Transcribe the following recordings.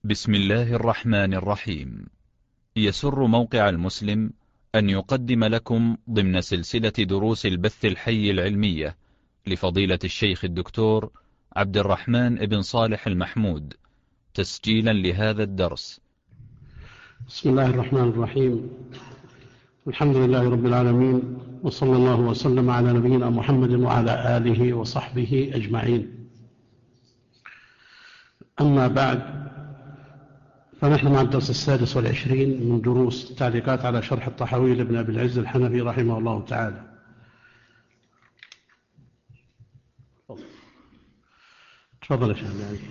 بسم الله الرحمن الرحيم. يسر موقع المسلم أن يقدم لكم ضمن سلسلة دروس البث الحي العلمية لفضيلة الشيخ الدكتور عبد الرحمن بن صالح المحمود، تسجيلا لهذا الدرس. بسم الله الرحمن الرحيم. الحمد لله رب العالمين، وصلى الله وسلم على نبينا محمد وعلى آله وصحبه أجمعين. أما بعد، فنحن مع الدرس 26 من دروس التعليقات على شرح الطحاوي لابن أبي العز الحنفي رحمه الله تعالى. تفضل يا شيخ.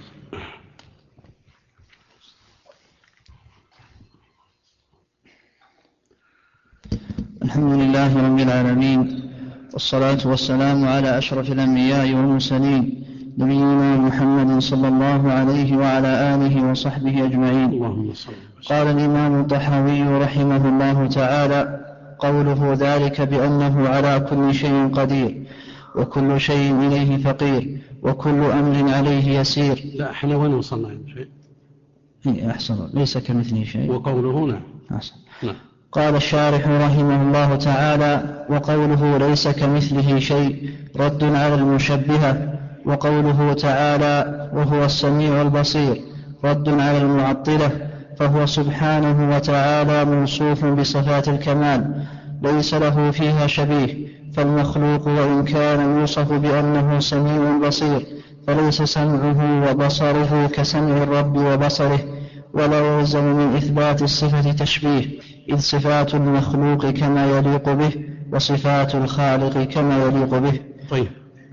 الحمد لله رب العالمين، والصلاة والسلام على أشرف الأنبياء والمرسلين، نبينا محمد صلى الله عليه وعلى آله وصحبه أجمعين. قال الإمام الطحاوي رحمه الله تعالى: قوله ذلك بأنه على كل شيء قدير، وكل شيء إليه فقير، وكل أمر عليه يسير. لا، احنا وين وصلنا شيء؟ أحسن، ليس كمثله شيء. وقوله هنا أحسن. قال الشارح رحمه الله تعالى: وقوله ليس كمثله شيء رد على المشبهة، وقوله تعالى وهو السميع البصير رد على المعطلة، فهو سبحانه وتعالى موصوف بصفات الكمال ليس له فيها شبيه. فالمخلوق وإن كان يوصف بأنه سميع بصير فليس سمعه وبصره كسمع الرب وبصره، ولا يلزم من إثبات الصفة تشبيه، إذ صفات المخلوق كما يليق به، وصفات الخالق كما يليق به. طيب،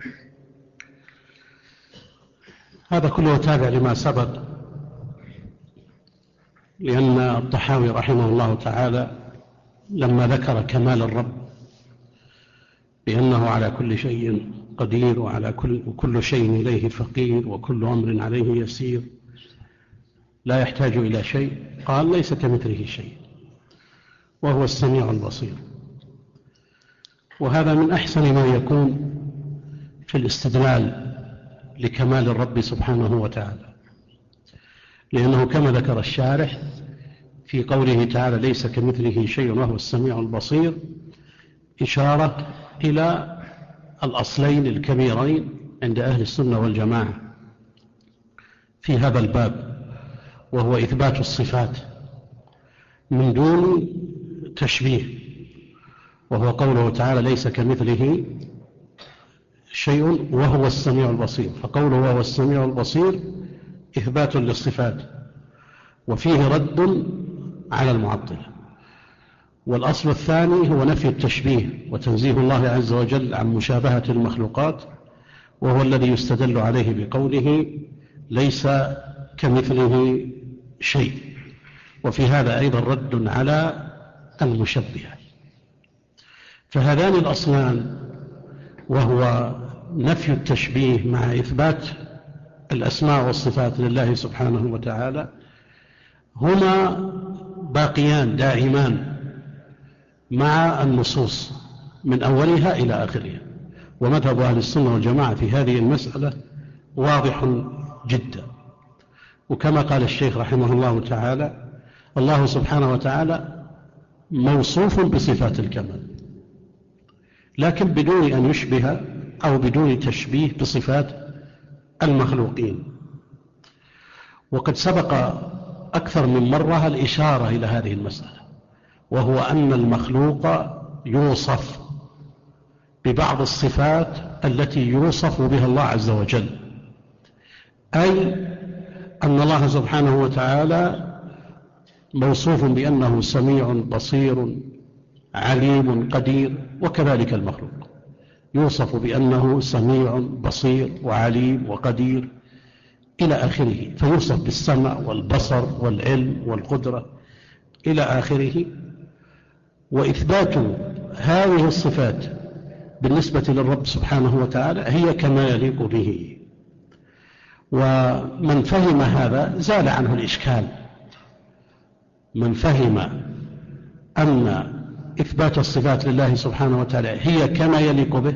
هذا كله تابع لما سبق، لأن الطحاوي رحمه الله تعالى لما ذكر كمال الرب بأنه على كل شيء قدير وكل شيء إليه فقير، وكل أمر عليه يسير، لا يحتاج إلى شيء، قال ليس كمثله شيء وهو السميع البصير. وهذا من أحسن ما يكون في الاستدلال لكمال الرب سبحانه وتعالى، لأنه كما ذكر الشارح في قوله تعالى ليس كمثله شيء وهو السميع البصير إشارة إلى الأصلين الكبيرين عند أهل السنة والجماعة في هذا الباب، وهو إثبات الصفات من دون تشبيه، وهو قوله تعالى ليس كمثله شيء وهو السميع البصير. فقوله وهو السميع البصير إثبات للصفات، وفيه رد على المعطلة. والأصل الثاني هو نفي التشبيه وتنزيه الله عز وجل عن مشابهة المخلوقات، وهو الذي يستدل عليه بقوله ليس كمثله شيء. وفي هذا أيضا رد على المشبهة. فهذان الأصلان، وهو نفي التشبيه مع إثبات الأسماء والصفات لله سبحانه وتعالى، هما باقيان دائمان مع النصوص من أولها إلى آخرها. ومذهب أهل السنة والجماعة في هذه المسألة واضح جدا. وكما قال الشيخ رحمه الله تعالى، الله سبحانه وتعالى موصوف بصفات الكمال، لكن بدون أن يشبه أو بدون تشبيه بصفات المخلوقين. وقد سبق أكثر من مرة الإشارة إلى هذه المسألة، وهو أن المخلوق يوصف ببعض الصفات التي يوصف بها الله عز وجل، أي أن الله سبحانه وتعالى موصوف بأنه سميع بصير عليم قدير، وكذلك المخلوق يوصف بأنه سميع بصير وعليم وقدير إلى آخره، فيوصف بالسمع والبصر والعلم والقدرة إلى آخره. وإثبات هذه الصفات بالنسبة للرب سبحانه وتعالى هي كما يليق به. ومن فهم هذا زال عنه الإشكال. من فهم أن إثبات الصفات لله سبحانه وتعالى هي كما يليق به،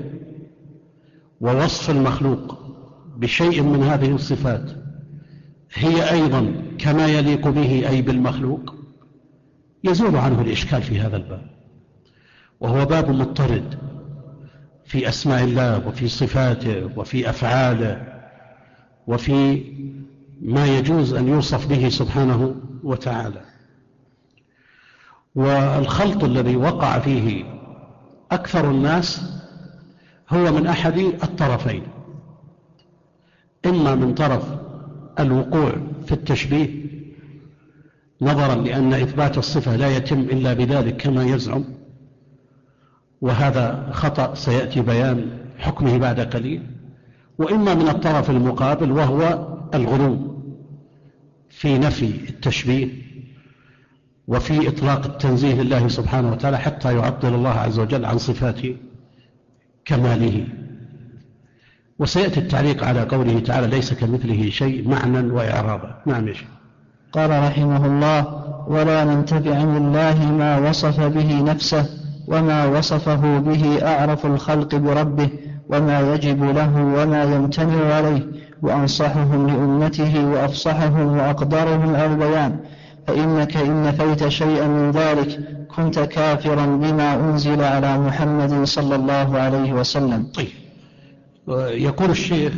ووصف المخلوق بشيء من هذه الصفات هي أيضا كما يليق به أي بالمخلوق يزول عنه الإشكال في هذا الباب، وهو باب مضطرد في أسماء الله وفي صفاته وفي أفعاله وفي ما يجوز أن يوصف به سبحانه وتعالى. والخلط الذي وقع فيه أكثر الناس هو من أحد الطرفين، إما من طرف الوقوع في التشبيه نظرا لأن إثبات الصفة لا يتم إلا بذلك كما يزعم، وهذا خطأ سيأتي بيان حكمه بعد قليل، وإما من الطرف المقابل وهو الغلو في نفي التشبيه وفي إطلاق التنزيه لله سبحانه وتعالى حتى يعطل الله عز وجل عن صفات كماله. وسيأتي التعليق على قوله تعالى ليس كمثله شيء معنى وإعرابا. نعم يا شيخ. قال رحمه الله: ولا ننتفع عن الله ما وصف به نفسه وما وصفه به أعرف الخلق بربه وما يجب له وما يمتنع عليه، وأنصحهم لأمته وأفصحهم وأقدرهم على البيان، فإنك إن نفيت شيئا من ذلك كنت كافرا بما أنزل على محمد صلى الله عليه وسلم. طيب، يقول الشيخ: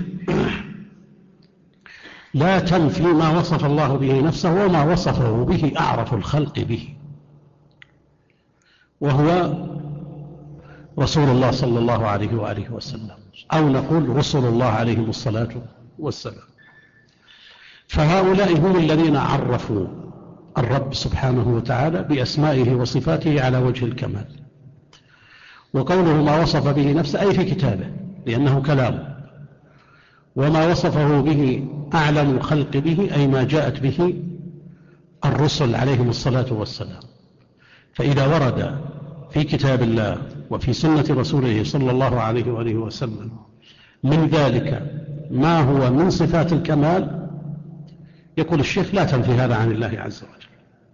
لا تنفي ما وصف الله به نفسه وما وصفه به أعرف الخلق به، وهو رسول الله صلى الله عليه وآله وسلم، أو نقول رسول الله عليهم الصلاة والسلام. فهؤلاء هم الذين عرفوا الرب سبحانه وتعالى بأسمائه وصفاته على وجه الكمال. وقوله ما وصف به نفسه أي في كتابه لأنه كلامه، وما وصفه به أعلم الخلق به أي ما جاءت به الرسل عليهم الصلاة والسلام. فإذا ورد في كتاب الله وفي سنة رسوله صلى الله عليه وآله وسلم من ذلك ما هو من صفات الكمال، يقول الشيخ لا تنفي هذا عن الله عز وجل.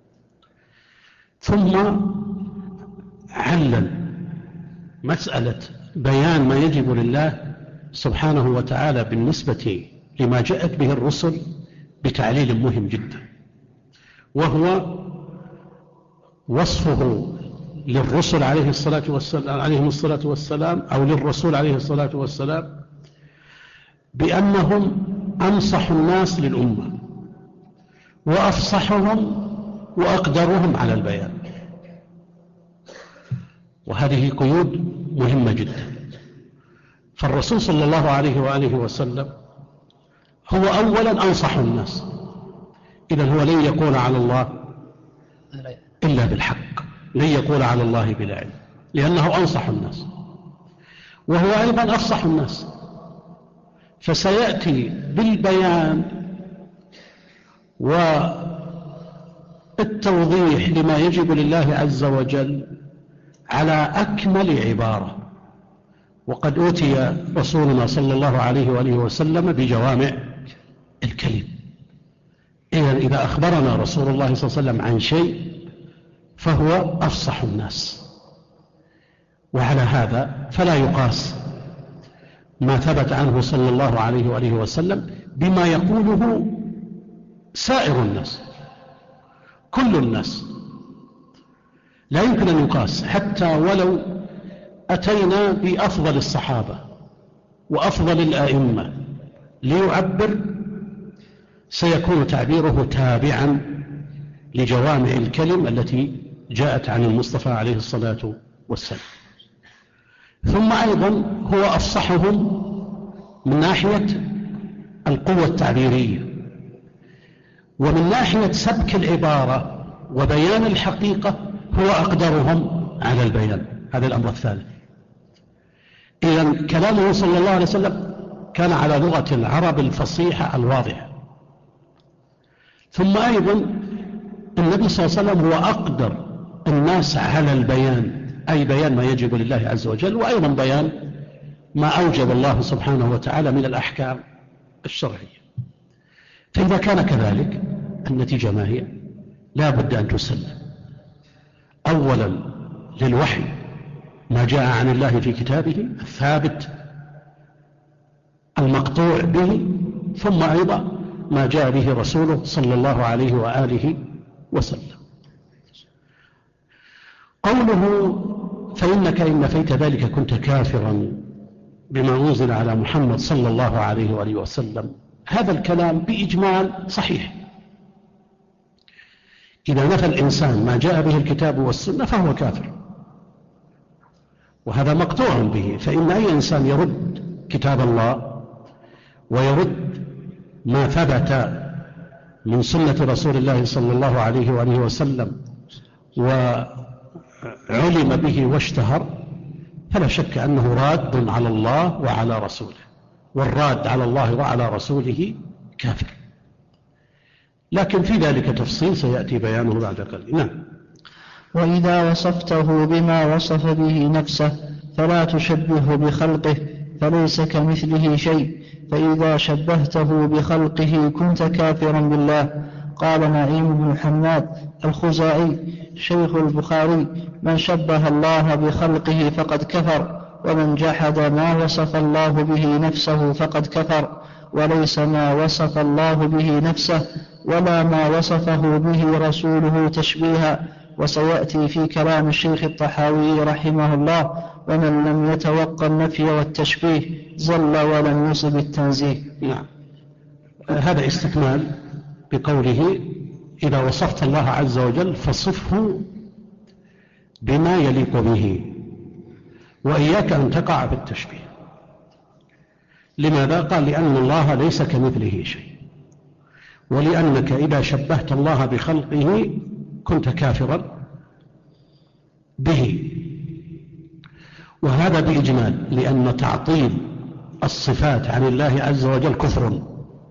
ثم علل مسألة بيان ما يجب لله سبحانه وتعالى بالنسبة لما جاءت به الرسل بتعليل مهم جدا، وهو وصفه للرسل عليهم الصلاة والسلام أو للرسول عليه الصلاة والسلام بأنهم أنصح الناس للأمة وأفصحهم وأقدرهم على البيان. وهذه قيود مهمة جدا. فالرسول صلى الله عليه وآله وسلم هو أولا أنصح الناس، إذن هو لن يقول على الله إلا بالحق، لن يقول على الله بلا علم، لأنه أنصح الناس، وهو أيضا أفصح الناس. فسيأتي بالبيان والتوضيح لما يجب لله عز وجل على أكمل عبارة. وقد أوتي رسولنا صلى الله عليه وآله وسلم بجوامع الكلم. إذا أخبرنا رسول الله صلى الله عليه وسلم عن شيء فهو أفصح الناس. وعلى هذا فلا يقاس ما ثبت عنه صلى الله عليه وآله وسلم بما يقوله سائر الناس، كل الناس، لا يمكن أن يقاس. حتى ولو أتينا بأفضل الصحابة وأفضل الآئمة ليعبر، سيكون تعبيره تابعا لجوامع الكلم التي جاءت عن المصطفى عليه الصلاة والسلام. ثم أيضا هو أفصحهم من ناحية القوة التعبيرية، ومن ناحية سبك العبارة وبيان الحقيقة هو أقدرهم على البيان. هذا الأمر الثالث. إذن كلامه صلى الله عليه وسلم كان على لغة العرب الفصيحة الواضحة. ثم أيضا النبي صلى الله عليه وسلم هو أقدر الناس على البيان، أي بيان ما يجب لله عز وجل، وأيضا بيان ما أوجب الله سبحانه وتعالى من الأحكام الشرعية. فإذا كان كذلك النتيجة ما هي؟ لا بد أن تسلم أولا للوحي ما جاء عن الله في كتابه الثابت المقطوع به، ثم أيضا ما جاء به رسوله صلى الله عليه وآله وسلم. قوله فإنك إن نفيت ذلك كنت كافرا بما أنزل على محمد صلى الله عليه وآله وسلم، هذا الكلام بإجمال صحيح. إذا نفى الإنسان ما جاء به الكتاب والسنة فهو كافر، وهذا مقطوع به. فإن أي إنسان يرد كتاب الله ويرد ما ثبت من سنة رسول الله صلى الله عليه وآله وسلم وعلم به واشتهر، فلا شك أنه راد على الله وعلى رسوله، والراد على الله وعلى رسوله كافر. لكن في ذلك تفصيل سيأتي بيانه بعد قليل. نعم. وإذا وصفته بما وصف به نفسه فلا تشبهه بخلقه فليس كمثله شيء، فإذا شبهته بخلقه كنت كافرا بالله. قال نعيم بن حماد الخزاعي شيخ البخاري: من شبه الله بخلقه فقد كفر، ومن جحد ما وصف الله به نفسه فقد كفر، وليس ما وصف الله به نفسه ولا ما وصفه به رسوله تشبيها. وسيأتي في كلام الشيخ الطحاوي رحمه الله: ومن لم يتوقع النفي والتشبيه زل ولم يصب التنزيه. نعم. هذا استكمال بقوله: إذا وصفت الله عز وجل فصفه بما يليق به، وإياك أن تقع في التشبيه. لماذا؟ قال: لأن الله ليس كمثله شيء، ولأنك إذا شبهت الله بخلقه كنت كافرا به. وهذا بإجمال، لأن تعطيل الصفات عن الله عز وجل كفر،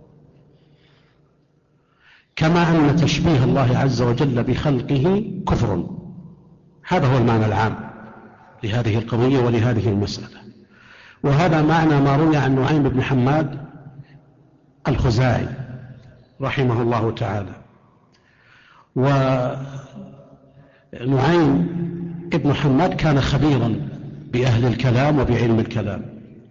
كما أن تشبيه الله عز وجل بخلقه كفر. هذا هو المعنى العام لهذه القضية ولهذه المسألة. وهذا معنى ما روي عن نعيم بن حماد الخزاعي رحمه الله تعالى. ونعيم بن حماد كان خبيرا بأهل الكلام وبعلم الكلام،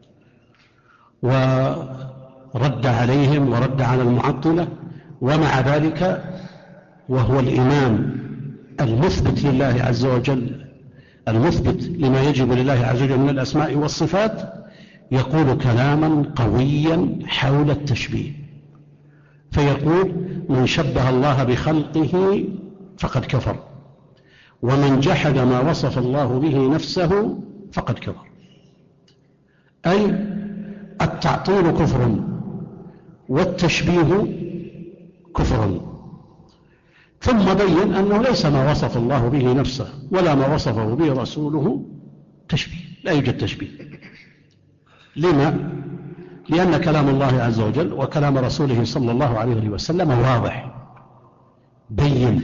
ورد عليهم ورد على المعطلة، ومع ذلك وهو الإمام المثبت لله عز وجل، المثبت لما يجب لله عز وجل من الأسماء والصفات، يقول كلاما قويا حول التشبيه، فيقول: من شبه الله بخلقه فقد كفر، ومن جحد ما وصف الله به نفسه فقد كفر. أي التعطيل كفر، والتشبيه كفر. ثم بين أنه ليس ما وصف الله به نفسه ولا ما وصفه به رسوله تشبيه، لا يوجد تشبيه. لما؟ لأن كلام الله عز وجل وكلام رسوله صلى الله عليه وسلم واضح بين،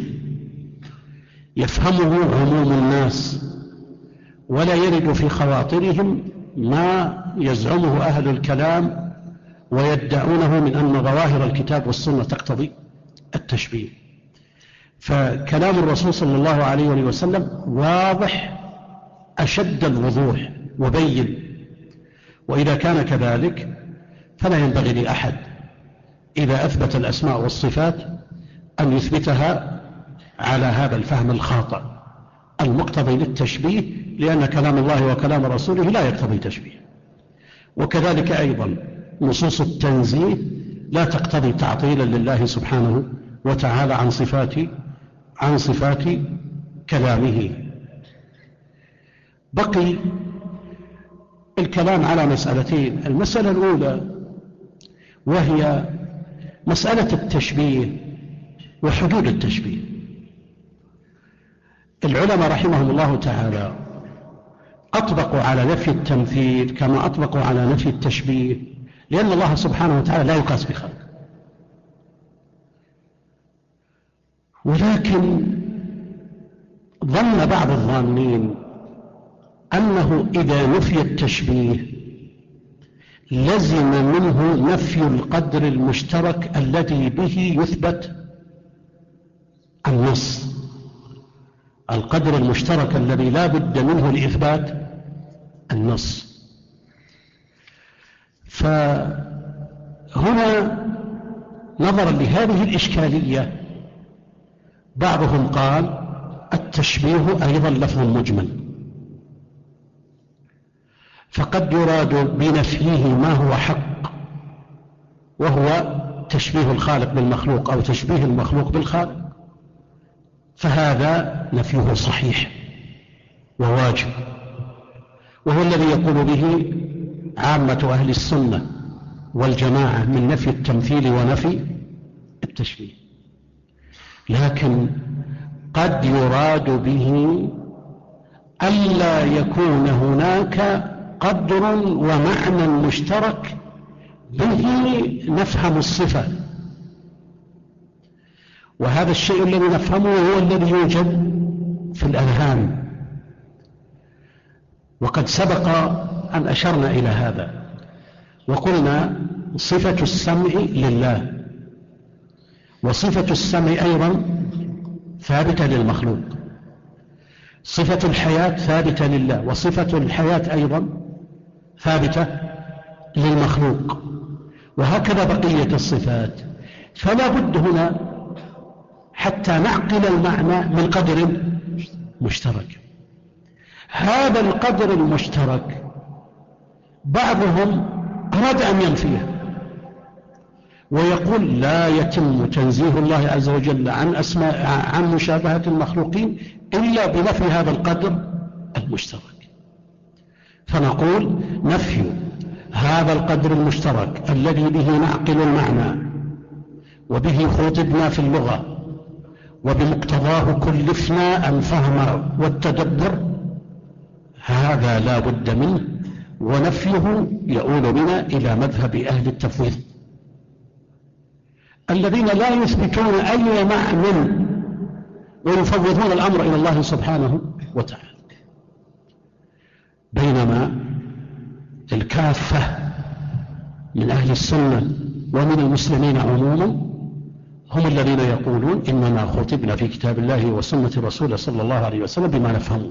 يفهمه عموم الناس، ولا يرد في خواطرهم ما يزعمه أهل الكلام ويدعونه من أن ظواهر الكتاب والسنة تقتضي التشبيه. فكلام الرسول صلى الله عليه وسلم واضح أشد الوضوح وبين. وإذا كان كذلك فلا ينبغي لأحد إذا أثبت الأسماء والصفات أن يثبتها على هذا الفهم الخاطئ المقتضي للتشبيه، لأن كلام الله وكلام رسوله لا يقتضي تشبيه. وكذلك أيضا نصوص التنزيه لا تقتضي تعطيلا لله سبحانه وتعالى عن صفات كلامه. بقي الكلام على مسألتين: المسألة الأولى وهي مسألة التشبيه وحدود التشبيه. العلماء رحمهم الله تعالى أطبقوا على نفي التمثيل كما أطبقوا على نفي التشبيه، لأن الله سبحانه وتعالى لا يقاس بخلق. ولكن ظن بعض الظانين أنه إذا نفي التشبيه لزم منه نفي القدر المشترك الذي به يثبت النص، القدر المشترك الذي لا بد منه لإثبات النص. فهنا نظرا لهذه الإشكالية بعضهم قال التشبيه أيضا لفظ مجمل، فقد يراد بنفيه ما هو حق وهو تشبيه الخالق بالمخلوق أو تشبيه المخلوق بالخالق، فهذا نفيه صحيح وواجب، وهو الذي يقول به عامة أهل السنة والجماعة من نفي التمثيل ونفي التشبيه. لكن قد يراد به ألا يكون هناك قدر ومعنى مشترك به نفهم الصفة، وهذا الشيء الذي نفهمه هو الذي يوجد في الأذهان، وقد سبق أن أشرنا إلى هذا وقلنا صفة السمع لله، وصفة السمع أيضا ثابتة للمخلوق، صفة الحياة ثابتة لله، وصفة الحياة أيضا ثابتة للمخلوق، وهكذا بقية الصفات. فلا بد هنا حتى نعقل المعنى من قدر مشترك. هذا القدر المشترك بعضهم أراد أن ينفيه ويقول لا يتم تنزيه الله عز وجل عن مشابهة المخلوقين إلا بنفي هذا القدر المشترك. فنقول نفي هذا القدر المشترك الذي به نعقل المعنى وبه خطبنا في اللغة وبمقتضاه كلفنا الفهم والتدبر، هذا لا بد منه، ونفيه يؤول بنا إلى مذهب أهل التفويض الذين لا يثبتون أي معنى ويفوضون الأمر إلى الله سبحانه وتعالى، بينما الكافة من أهل السنة ومن المسلمين عموما هم الذين يقولون إنما خطبنا في كتاب الله وسنة رسوله صلى الله عليه وسلم بما نفهمه.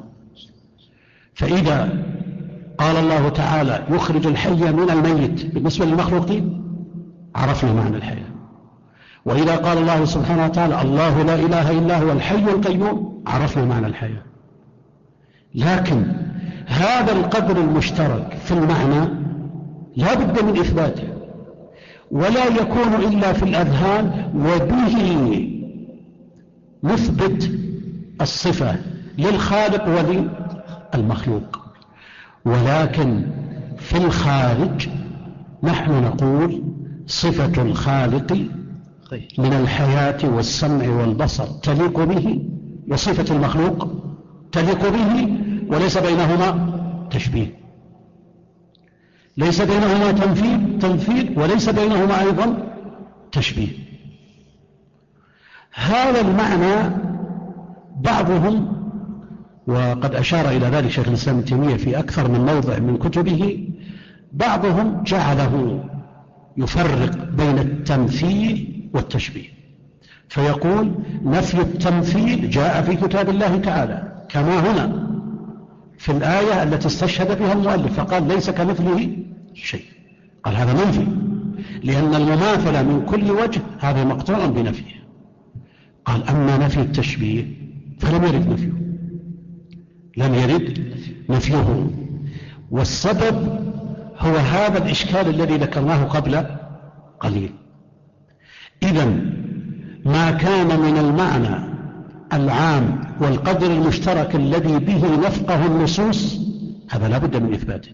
فإذا قال الله تعالى يخرج الحي من الميت بالنسبة للمخلوقين عرفنا معنى الحياة، وإذا قال الله سبحانه وتعالى الله لا إله إلا هو الحي القيوم عرفنا معنى الحياة. لكن هذا القدر المشترك في المعنى لا بد من إثباته، ولا يكون إلا في الأذهان، وبه نثبت الصفة للخالق وللمخلوق. ولكن في الخارج نحن نقول صفة الخالق من الحياة والسمع والبصر تليق به، وصفة المخلوق تليق به، وليس بينهما تشبيه، ليس بينهما تمثيل، وليس بينهما أيضا تشبيه. هذا المعنى بعضهم، وقد أشار إلى ذلك شيخ الإسلام ابن تيمية في أكثر من موضع من كتبه، بعضهم جعله يفرق بين التمثيل والتشبيه، فيقول نفي التمثيل جاء في كتاب الله تعالى كما هنا في الآية التي استشهد بها المؤلف فقال ليس كمثله شيء، قال هذا منفي، لأن المماثلة من كل وجه هذا مقطوع بنفيه. قال أما نفي التشبيه فلم يرد نفيه، لم يرد نفيه، والسبب هو هذا الإشكال الذي ذكرناه قبل قليل. إذن ما كان من المعنى العام والقدر المشترك الذي به نفقه النصوص هذا لا بد من إثباته،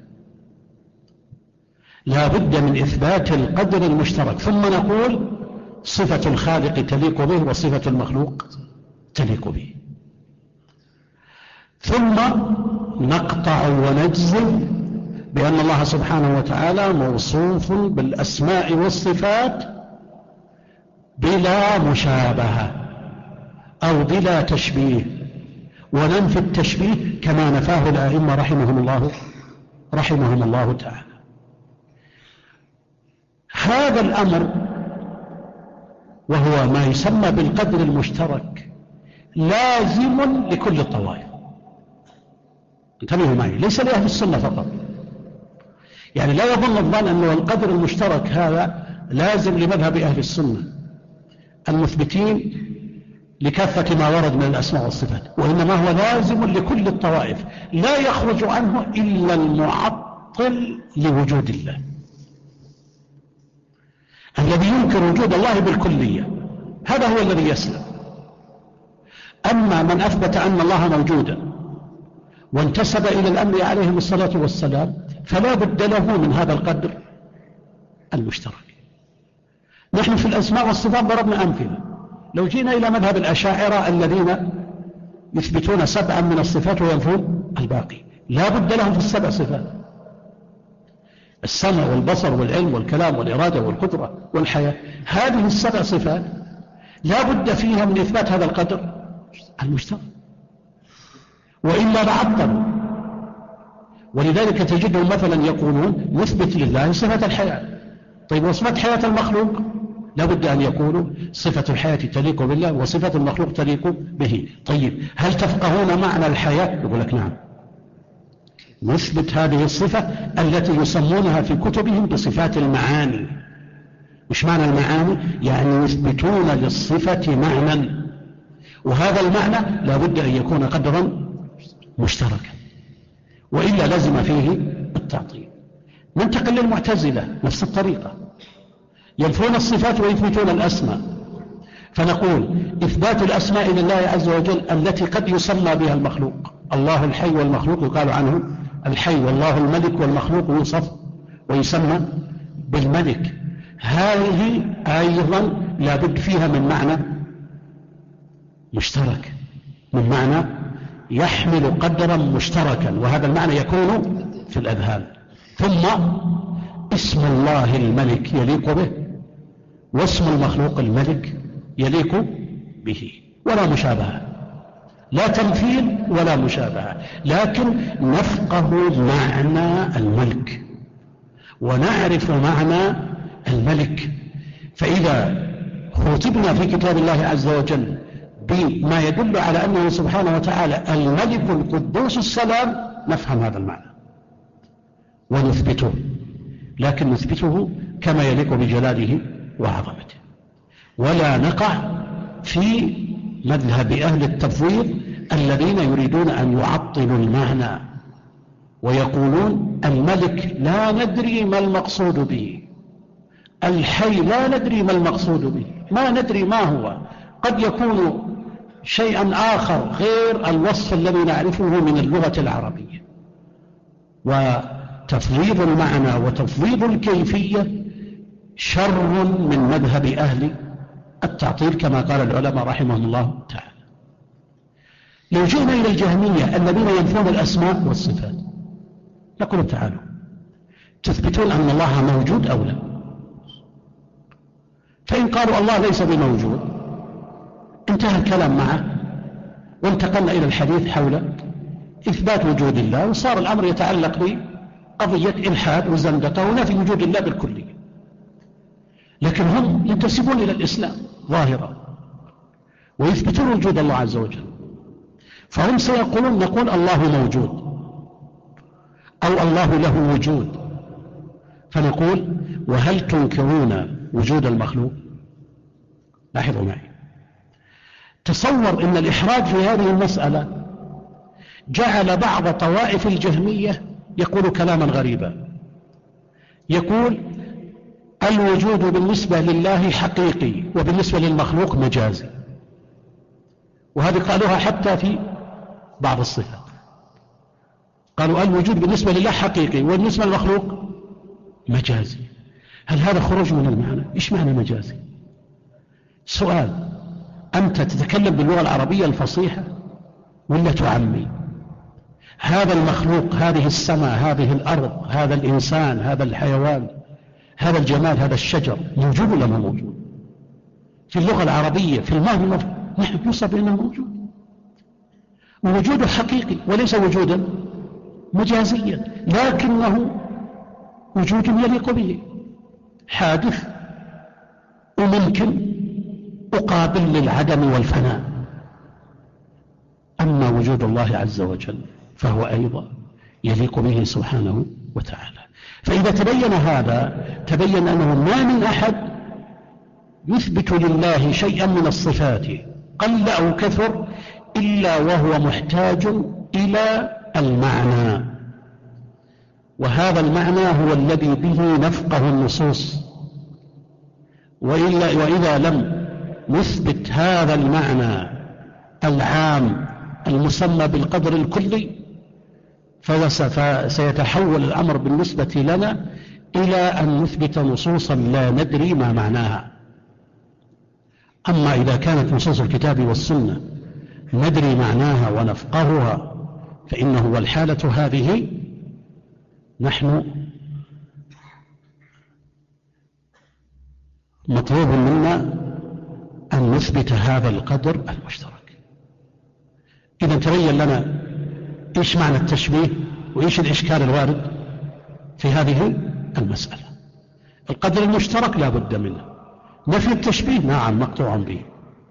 لا بد من إثبات القدر المشترك، ثم نقول صفة الخالق تليق به وصفة المخلوق تليق به، ثم نقطع ونجزم بأن الله سبحانه وتعالى موصوف بالأسماء والصفات بلا مشابهة أو بلا تشبيه، وننفي التشبيه كما نفاه الأئمة رحمهم الله تعالى. هذا الأمر وهو ما يسمى بالقدر المشترك لازم لكل الطوائف، انتبهوا معي، ليس لأهل السنة فقط، يعني لا يظن الظن أنه القدر المشترك هذا لازم لمذهب أهل السنة، المثبتين لكافة ما ورد من الأسماء والصفات، وإنما هو لازم لكل الطوائف، لا يخرج عنه إلا المعطل لوجود الله الذي ينكر وجود الله بالكلية، هذا هو الذي يسلم. أما من أثبت أن الله موجودا وانتسب إلى الأنبياء عليهم الصلاة والسلام فلا بد له من هذا القدر المشترك. نحن في الأسماء والصفات ضربنا أمثلة. لو جينا إلى مذهب الأشاعرة الذين يثبتون 7 من الصفات وينفون الباقي، لا بد لهم في ال7 صفات: السمع والبصر والعلم والكلام والإرادة والقدرة والحياة. هذه ال7 صفات لا بد فيها من إثبات هذا القدر المشترك، وإلا لعطلوا. ولذلك تجدهم مثلا يقولون نثبت لله صفة الحياة. طيب وصفة حياة المخلوق لا بد أن يقولوا صفة الحياة تليق بالله وصفة المخلوق تليق به. طيب هل تفقهون معنى الحياة؟ يقول لك نعم، نثبت هذه الصفة التي يسمونها في كتبهم بصفات المعاني. مش معنى المعاني؟ يعني يثبتون للصفة معنى، وهذا المعنى لا بد أن يكون قدرا مشتركا، وإلا لازم فيه التعطيل. ننتقل للمعتزلة نفس الطريقة، ينفون الصفات ويثبتون الأسماء. فنقول إثبات الأسماء لله عز وجل التي قد يسمى بها المخلوق، الله الحي والمخلوق يقال عنه الحي، والله الملك والمخلوق يوصف ويسمى بالملك. هذه أيضا لا بد فيها من معنى مشترك، من معنى يحمل قدرا مشتركا، وهذا المعنى يكون في الأذهان. ثم اسم الله الملك يليق به، واسم المخلوق الملك يليق به، ولا مشابهة، لا تمثيل ولا مشابهة، لكن نفقه معنى الملك ونعرف معنى الملك. فإذا خاطبنا في كتاب الله عز وجل بما يدل على أنه سبحانه وتعالى الملك القدوس السلام نفهم هذا المعنى ونثبته، لكن نثبته كما يليق بجلاله وعظمته، ولا نقع في مذهب أهل التفويض الذين يريدون أن يعطلوا المعنى ويقولون الملك لا ندري ما المقصود به، الحي لا ندري ما المقصود به، ما ندري ما هو، قد يكون شيئا آخر غير الوصف الذي نعرفه من اللغة العربية. وتفويض المعنى وتفويض الكيفية شر من مذهب أهل التعطيل كما قال العلماء رحمهم الله تعالى. لو جئنا إلى الجهمية الذين ينفون الأسماء والصفات نقول تعالوا تثبتون أن الله موجود أو لا؟ فإن قالوا الله ليس بموجود انتهى الكلام معه وانتقلنا إلى الحديث حول إثبات وجود الله، وصار الأمر يتعلق بقضية إلحاد وزندقة ونفي وجود الله بالكلية. لكن هم ينتسبون إلى الإسلام ظاهرا ويثبتون وجود الله عز وجل، فهم سيقولون نقول الله موجود أو الله له وجود، فنقول وهل تنكرون وجود المخلوق؟ لاحظوا معي، تصور أن الإحراج في هذه المسألة جعل بعض طوائف الجهمية يقول كلاما غريبا، يقول الوجود بالنسبة لله حقيقي وبالنسبة للمخلوق مجازي، وهذه قالوها حتى في بعض الصفات، قالوا الوجود بالنسبة لله حقيقي وبالنسبة للمخلوق مجازي. هل هذا خروج من المعنى؟ إيش معنى مجازي؟ سؤال، أنت تتكلم باللغة العربية الفصيحة ولا تعمي؟ هذا المخلوق، هذه السماء، هذه الأرض، هذا الإنسان، هذا الحيوان، هذا الجمال، هذا الشجر موجود ولا ما موجود؟ في اللغة العربية في المعنى نحن نوصف بأنه موجود، ووجوده حقيقي وليس وجودا مجازيا، لكنه وجود يليق به، حادث وممكن وقابل للعدم والفناء. أما وجود الله عز وجل فهو أيضا يليق به سبحانه وتعالى. فإذا تبين هذا تبين أنه ما من أحد يثبت لله شيئا من الصفات قل أو كثر إلا وهو محتاج إلى المعنى، وهذا المعنى هو الذي به نفقه النصوص. وإذا لم نثبت هذا المعنى العام المسمى بالقدر الكلي فسيتحول الأمر بالنسبة لنا إلى أن نثبت نصوصا لا ندري ما معناها. أما إذا كانت نصوص الكتاب والسنة ندري معناها ونفقهها فإنه والحالة هذه نحن مطلوب منا أن نثبت هذا القدر المشترك. إذا تبين لنا إيش معنى التشبيه وإيش الإشكال الوارد في هذه المسألة. القدر المشترك لا بد منه، نفي التشبيه نعم مقطوع به.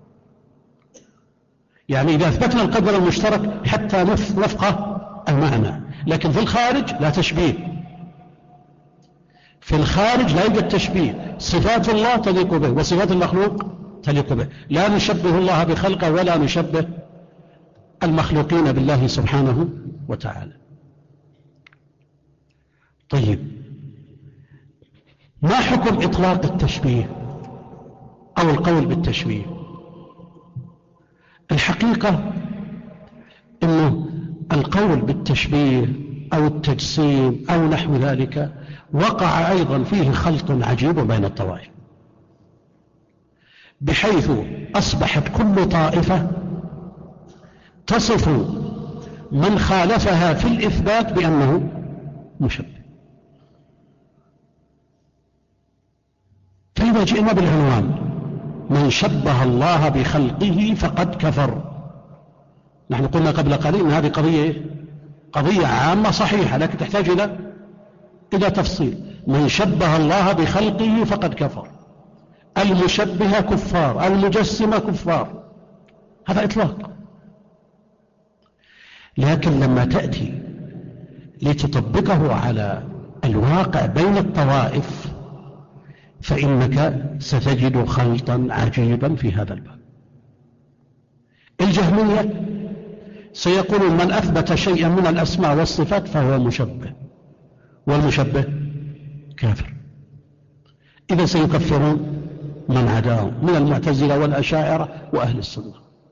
يعني إذا أثبتنا القدر المشترك حتى نفقه المعنى، لكن في الخارج لا تشبيه، في الخارج لا يوجد تشبيه، صفات الله تليق به وصفات المخلوق تليق به، لا نشبه الله بخلقه ولا نشبه المخلوقين بالله سبحانه وتعالى. طيب، ما حكم إطلاق التشبيه أو القول بالتشبيه؟ الحقيقة إنه القول بالتشبيه أو التجسيم أو نحو ذلك وقع أيضا فيه خلط عجيب بين الطوائف، بحيث أصبحت كل طائفة تصف من خالفها في الإثبات بأنه مشبه. فإذا جئنا بالعنوان من شبه الله بخلقه فقد كفر، نحن قلنا قبل قليل أن هذه قضية عامة صحيحة لكن تحتاج إلى تفصيل. من شبه الله بخلقه فقد كفر، المشبه كفار، المجسم كفار، هذا إطلاق. لكن لما تأتي لتطبقه على الواقع بين الطوائف فإنك ستجد خلطا عجيبا في هذا الباب. الجهمية سيقولون من أثبت شيئا من الأسماء والصفات فهو مشبه، والمشبه كافر. إذا سيكفرون من عداهم من المعتزلة والأشاعرة وأهل السنة.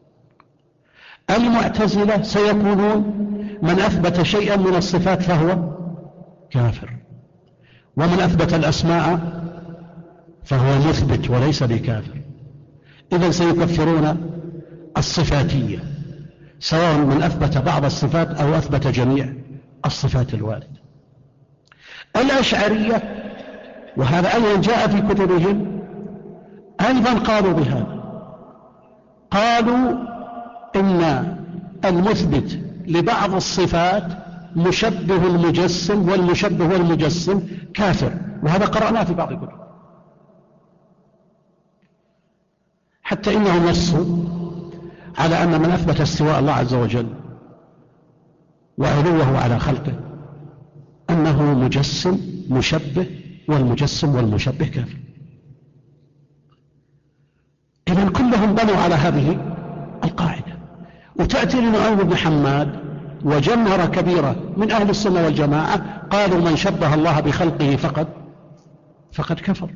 المعتزلة سيقولون من أثبت شيئا من الصفات فهو كافر، ومن أثبت الأسماء فهو مثبت وليس بكافر. إذا سيكفرون الصفاتية سواء من أثبت بعض الصفات أو أثبت جميع الصفات الواردة. الأشعرية وهذا أيضا جاء في كتبهم أيضا قالوا بهذا، قالوا إن المثبت لبعض الصفات مشبه المجسم والمشبه والمجسم كافر، وهذا قرأناه في بعض الكتب. حتى إنهم نصوا على أن من أثبت استواء الله عز وجل وعلوه على خلقه أنه مجسم مشبه، والمجسم والمشبه كافر. إذن كلهم بنوا على هذه القاعدة. وتأتي لنعيم بن حماد وجمهرة كبيرة من أهل السنة والجماعة قالوا من شبه الله بخلقه فقد كفر.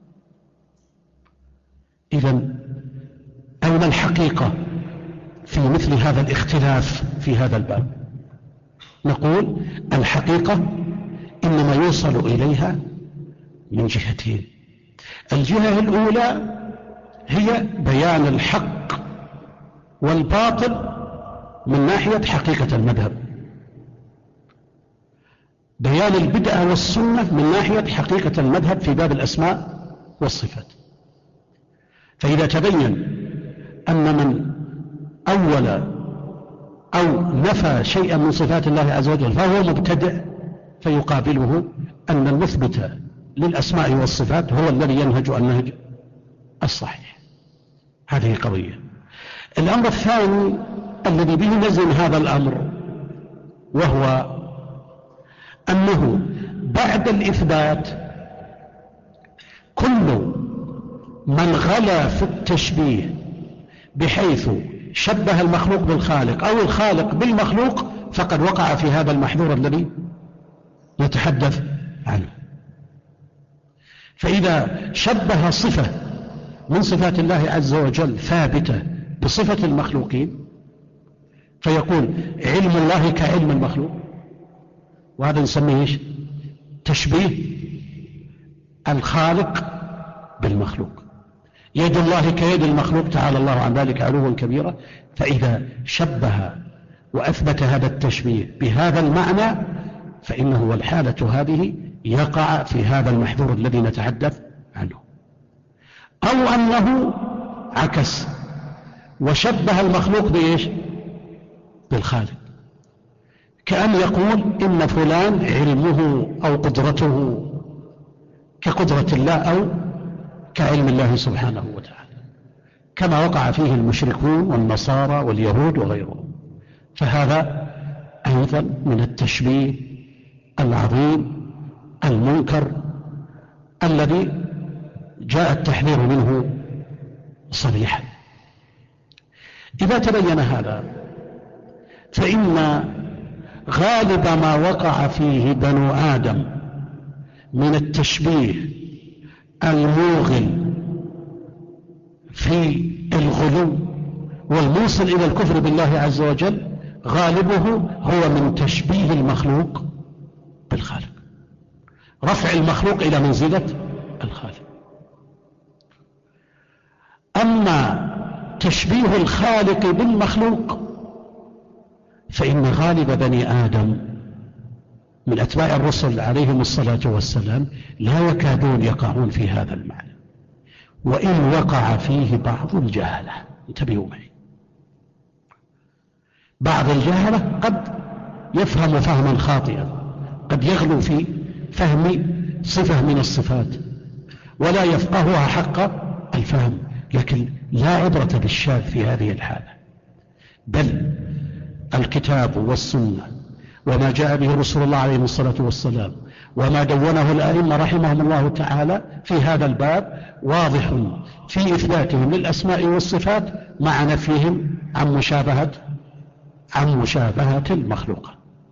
إذن أين الحقيقة في مثل هذا الاختلاف في هذا الباب؟ نقول الحقيقة إنما يوصل إليها من جهتين. الجهة الأولى هي بيان الحق والباطل من ناحية حقيقة المذهب، بيان البدعة والسنة من ناحية حقيقة المذهب في باب الأسماء والصفات. فإذا تبين أن من أول أو نفى شيئا من صفات الله عز وجل فهو مبتدع، فيقابله أن المثبت للأسماء والصفات هو الذي ينهج النهج الصحيح. هذه قضية. الأمر الثاني الذي به نزل هذا الأمر وهو أنه بعد الإثبات كل من غلا في التشبيه بحيث شبه المخلوق بالخالق أو الخالق بالمخلوق فقد وقع في هذا المحذور الذي نتحدث عنه. فإذا شبه صفة من صفات الله عز وجل ثابتة بصفة المخلوقين فيقول علم الله كعلم المخلوق، وهذا نسميه تشبيه الخالق بالمخلوق. يد الله كيد المخلوق تعالى الله عن ذلك علوا كبيرا. فإذا شبه وأثبت هذا التشبيه بهذا المعنى فإنه والحالة هذه يقع في هذا المحذور الذي نتحدث عنه. أو أنه عكس وشبه المخلوق بإيش؟ بالخالق، كأن يقول إن فلان علمه أو قدرته كقدرة الله أو كعلم الله سبحانه وتعالى، كما وقع فيه المشركون والنصارى واليهود وغيرهم. فهذا أيضا من التشبيه العظيم المنكر الذي جاء التحذير منه صريحا. إذا تبين هذا فإن غالب ما وقع فيه بنو آدم من التشبيه الموغل في الغلو والموصل إلى الكفر بالله عز وجل غالبه هو من تشبيه المخلوق بالخالق، رفع المخلوق إلى منزلة الخالق. أما تشبيه الخالق بالمخلوق فإن غالب بني آدم من أتباع الرسل عليهم الصلاة والسلام لا يكادون يقعون في هذا المعنى، وإن وقع فيه بعض الجهلة. انتبهوا معي، بعض الجهلة قد يفهم فهما خاطئا، قد يغلو في فهم صفة من الصفات ولا يفقهها حق الفهم، لكن لا عبرة بالشاذ في هذه الحالة، بل الكتاب والسنة وما جاء به رسول الله عليه الصلاة والسلام وما دونه الأئمة رحمهم الله تعالى في هذا الباب واضح في إثباتهم للأسماء والصفات مع نفيهم عن مشابهة المخلوق.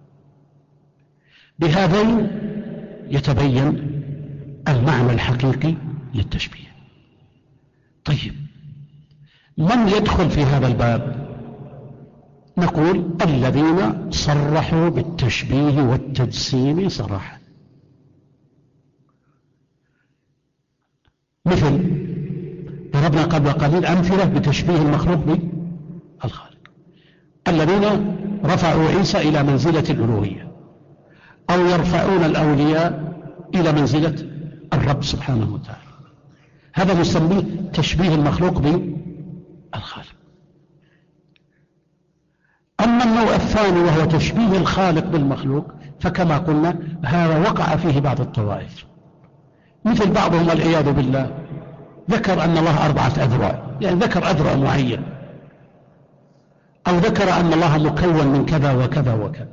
بهذين يتبين المعنى الحقيقي للتشبيه. طيب، من يدخل في هذا الباب؟ نقول الذين صرحوا بالتشبيه والتجسيم صراحة، مثل ضربنا قبل قليل أمثلة بتشبيه المخلوق بالخالق، الذين رفعوا عيسى إلى منزلة الألوهية أو يرفعون الأولياء إلى منزلة الرب سبحانه وتعالى، هذا نسميه تشبيه المخلوق بالخالق. أما النوع الثاني وهو تشبيه الخالق بالمخلوق فكما قلنا هذا وقع فيه بعض الطوائف، مثل بعضهم والعياذ بالله ذكر أن الله 4 أذرع، يعني ذكر أذرع معين، أو ذكر أن الله مكون من كذا وكذا وكذا،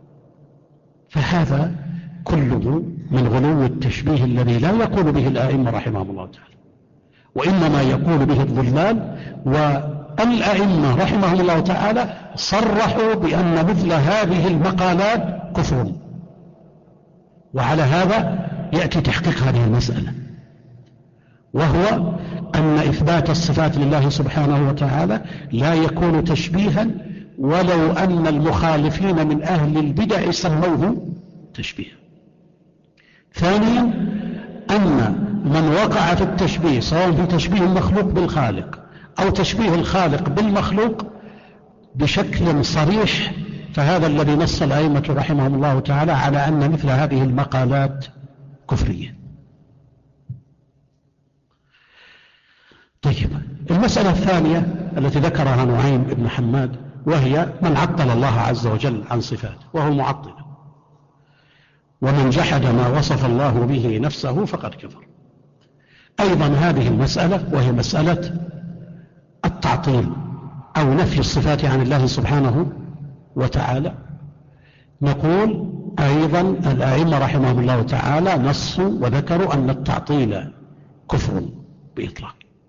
فهذا كله من غلو التشبيه الذي لا يقول به الآئمة رحمهم الله تعالى، وإنما يقول به الضلال. والأئمة رحمهم الله تعالى صرحوا بأن مثل هذه المقالات كفر، وعلى هذا يأتي تحقيق هذه المسألة، وهو أن إثبات الصفات لله سبحانه وتعالى لا يكون تشبيها ولو أن المخالفين من أهل البدع سموه تشبيها. ثانيا أن من وقع في التشبيه سواء في تشبيه المخلوق بالخالق أو تشبيه الخالق بالمخلوق بشكل صريح فهذا الذي نص الأئمة رحمهم الله تعالى على أن مثل هذه المقالات كفرية. طيب، المسألة الثانية التي ذكرها نعيم بن حماد وهي من عطل الله عز وجل عن صفاته وهو معطل، ومن جحد ما وصف الله به نفسه فقد كفر. أيضا هذه المسألة وهي مسألة التعطيل أو نفي الصفات عن الله سبحانه وتعالى، نقول أيضا الأئمة رحمهم الله تعالى نصوا وذكروا أن التعطيل كفر بإطلاق،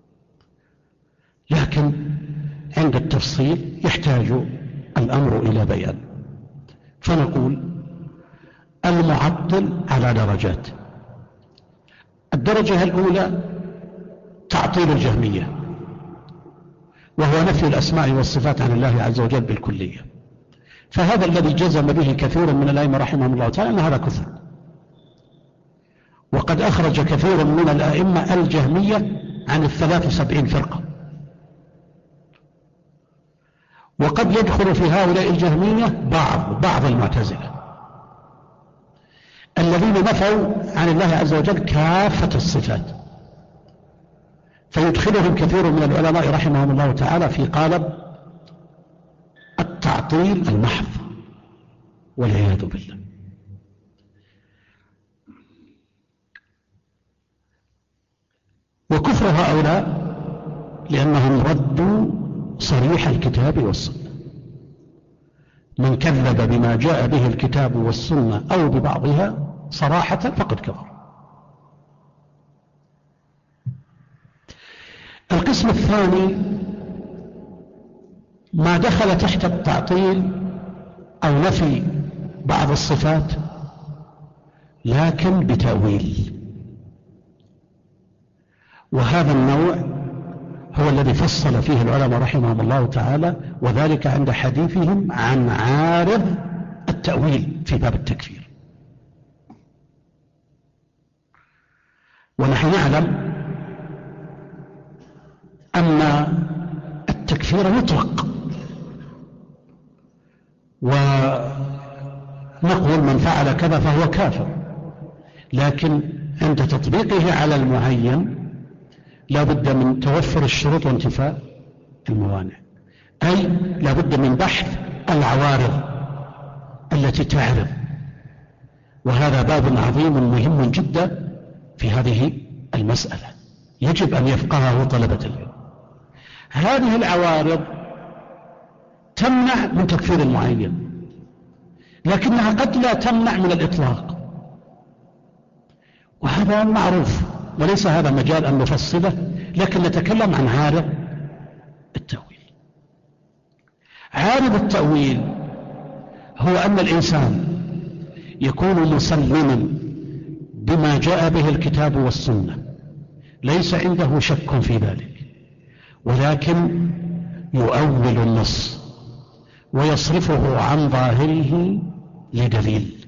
لكن عند التفصيل يحتاج الأمر إلى بيان. فنقول المعطل على درجات. الدرجة الأولى تعطيل الجهمية، وهو نفي الأسماء والصفات عن الله عز وجل بالكلية، فهذا الذي جزم به كثير من الأئمة رحمهم الله تعالى أن هذا كفر، وقد أخرج كثير من الأئمة الجهمية عن 73 فرقة. وقد يدخل في هؤلاء الجهمية بعض المعتزلة الذين نفوا عن الله عز وجل كافة الصفات، فيدخلهم كثير من العلماء رحمهم الله تعالى في قالب التعطيل المحض والعياذ بالله. وكفر هؤلاء لأنهم ردوا صريح الكتاب والسنة. من كذب بما جاء به الكتاب والسنة أو ببعضها صراحة فقد كفر. القسم الثاني ما دخل تحت التعطيل أو نفي بعض الصفات لكن بتأويل، وهذا النوع هو الذي فصل فيه العلماء رحمهم الله تعالى، وذلك عند حديثهم عن عارض التأويل في باب التكفير. ونحن نعلم أن التكفير مطلق، ونقول من فعل كذا فهو كافر، لكن عند تطبيقه على المعين لا بد من توفر الشروط وانتفاء الموانع، أي لا بد من بحث العوارض التي تعرض، وهذا باب عظيم مهم جدا في هذه المسألة يجب أن يفقهه طلبة العلم. هذه العوارض تمنع من تكفير المعين، لكنها قد لا تمنع من الإطلاق، وهذا معروف وليس هذا مجال أن نفصله، لكن نتكلم عن عارض التأويل. عارض التأويل هو أن الإنسان يكون مسلما بما جاء به الكتاب والسنة، ليس عنده شك في ذلك، ولكن يؤول النص ويصرفه عن ظاهره لدليل.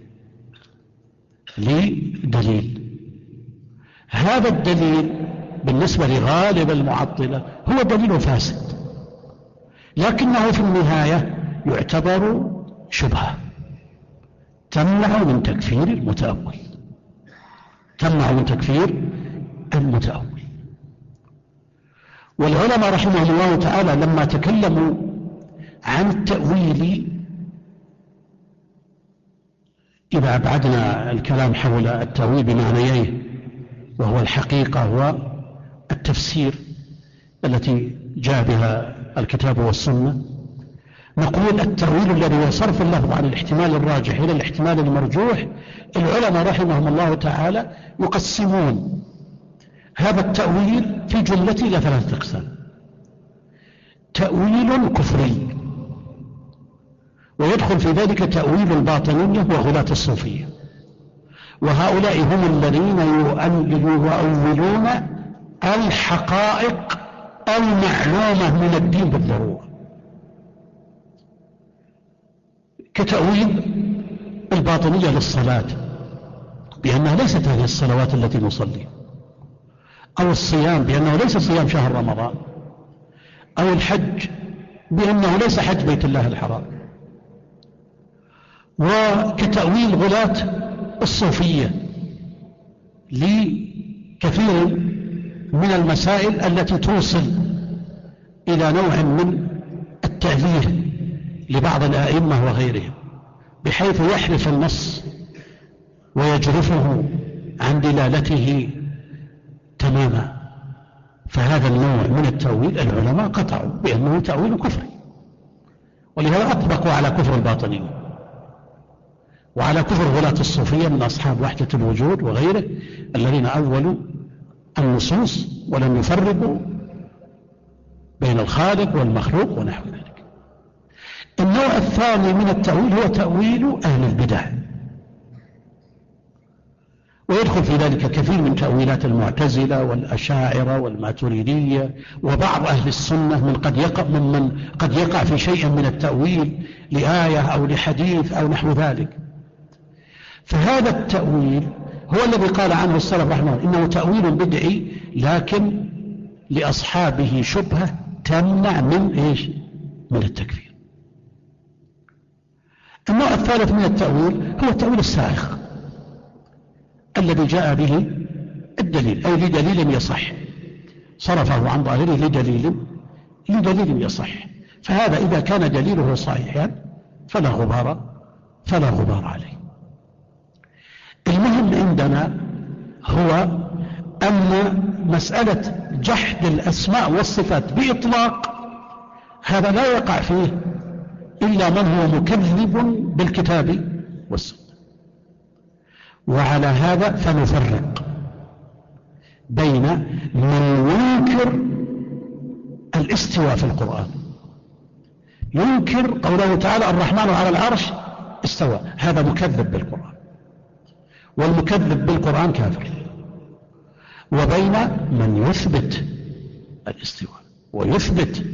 هذا الدليل بالنسبة لغالب المعطلة هو دليل فاسد، لكنه في النهاية يعتبر شبهة تمنع من تكفير المتأول. والعلماء رحمهم الله تعالى لما تكلموا عن التأويل، إذا أبعدنا الكلام حول التأويل بمعنييه، وهو الحقيقة والتفسير التي جاء بها الكتاب والسنة، نقول التأويل الذي هو صرف اللفظ عن الاحتمال الراجح إلى الاحتمال المرجوح، العلماء رحمهم الله تعالى يقسمون هذا التأويل في جملته إلى 3 أقسام. تأويل كفري، ويدخل في ذلك تأويل الباطنية وغلاة الصوفية، وهؤلاء هم الذين يؤولون الحقائق المعلومة من الدين بالضرورة، كتأويل الباطنية للصلاة بأنها ليست هذه الصلوات التي نصلي، أو الصيام بأنه ليس صيام شهر رمضان، أو الحج بأنه ليس حج بيت الله الحرام، وكتأويل غلاة الصوفية لكثير من المسائل التي توصل إلى نوع من التأليه لبعض الآئمة وغيرهم، بحيث يحرف النص ويجرفه عن دلالته تماما. فهذا النوع من التأويل العلماء قطعوا بأنه تأويل كفري، ولهذا أطبقوا على كفر الباطنية وعلى كفر غلاة الصوفية من أصحاب وحدة الوجود وغيره، الذين أولوا النصوص ولم يفرقوا بين الخالق والمخلوق ونحو ذلك. النوع الثاني من التأويل هو تأويل أهل البدع، ويدخل في ذلك كثير من تأويلات المعتزلة والأشاعرة والماتريدية وبعض أهل السنة من قد يقع في شيء من التأويل لآية أو لحديث أو نحو ذلك. فهذا التأويل هو الذي قال عنه السلف رحمه الله إنه تأويل بدعي، لكن لأصحابه شبهة تمنع من التكفير. النوع الثالث من التأويل هو التأويل السائغ الذي جاء به الدليل، أي لدليل يصح، صرفه عن ظاهره لدليل يصح. فهذا إذا كان دليله صحيحا فلا غبار عليه. المهم عندنا هو أن مسألة جحد الأسماء والصفات بإطلاق هذا لا يقع فيه إلا من هو مكذب بالكتاب والسنة. وعلى هذا فنفرق بين من ينكر الاستواء في القرآن، ينكر قوله تعالى الرحمن على العرش استوى، هذا مكذب بالقرآن، والمكذب بالقرآن كافر، وبين من يثبت الاستواء ويثبت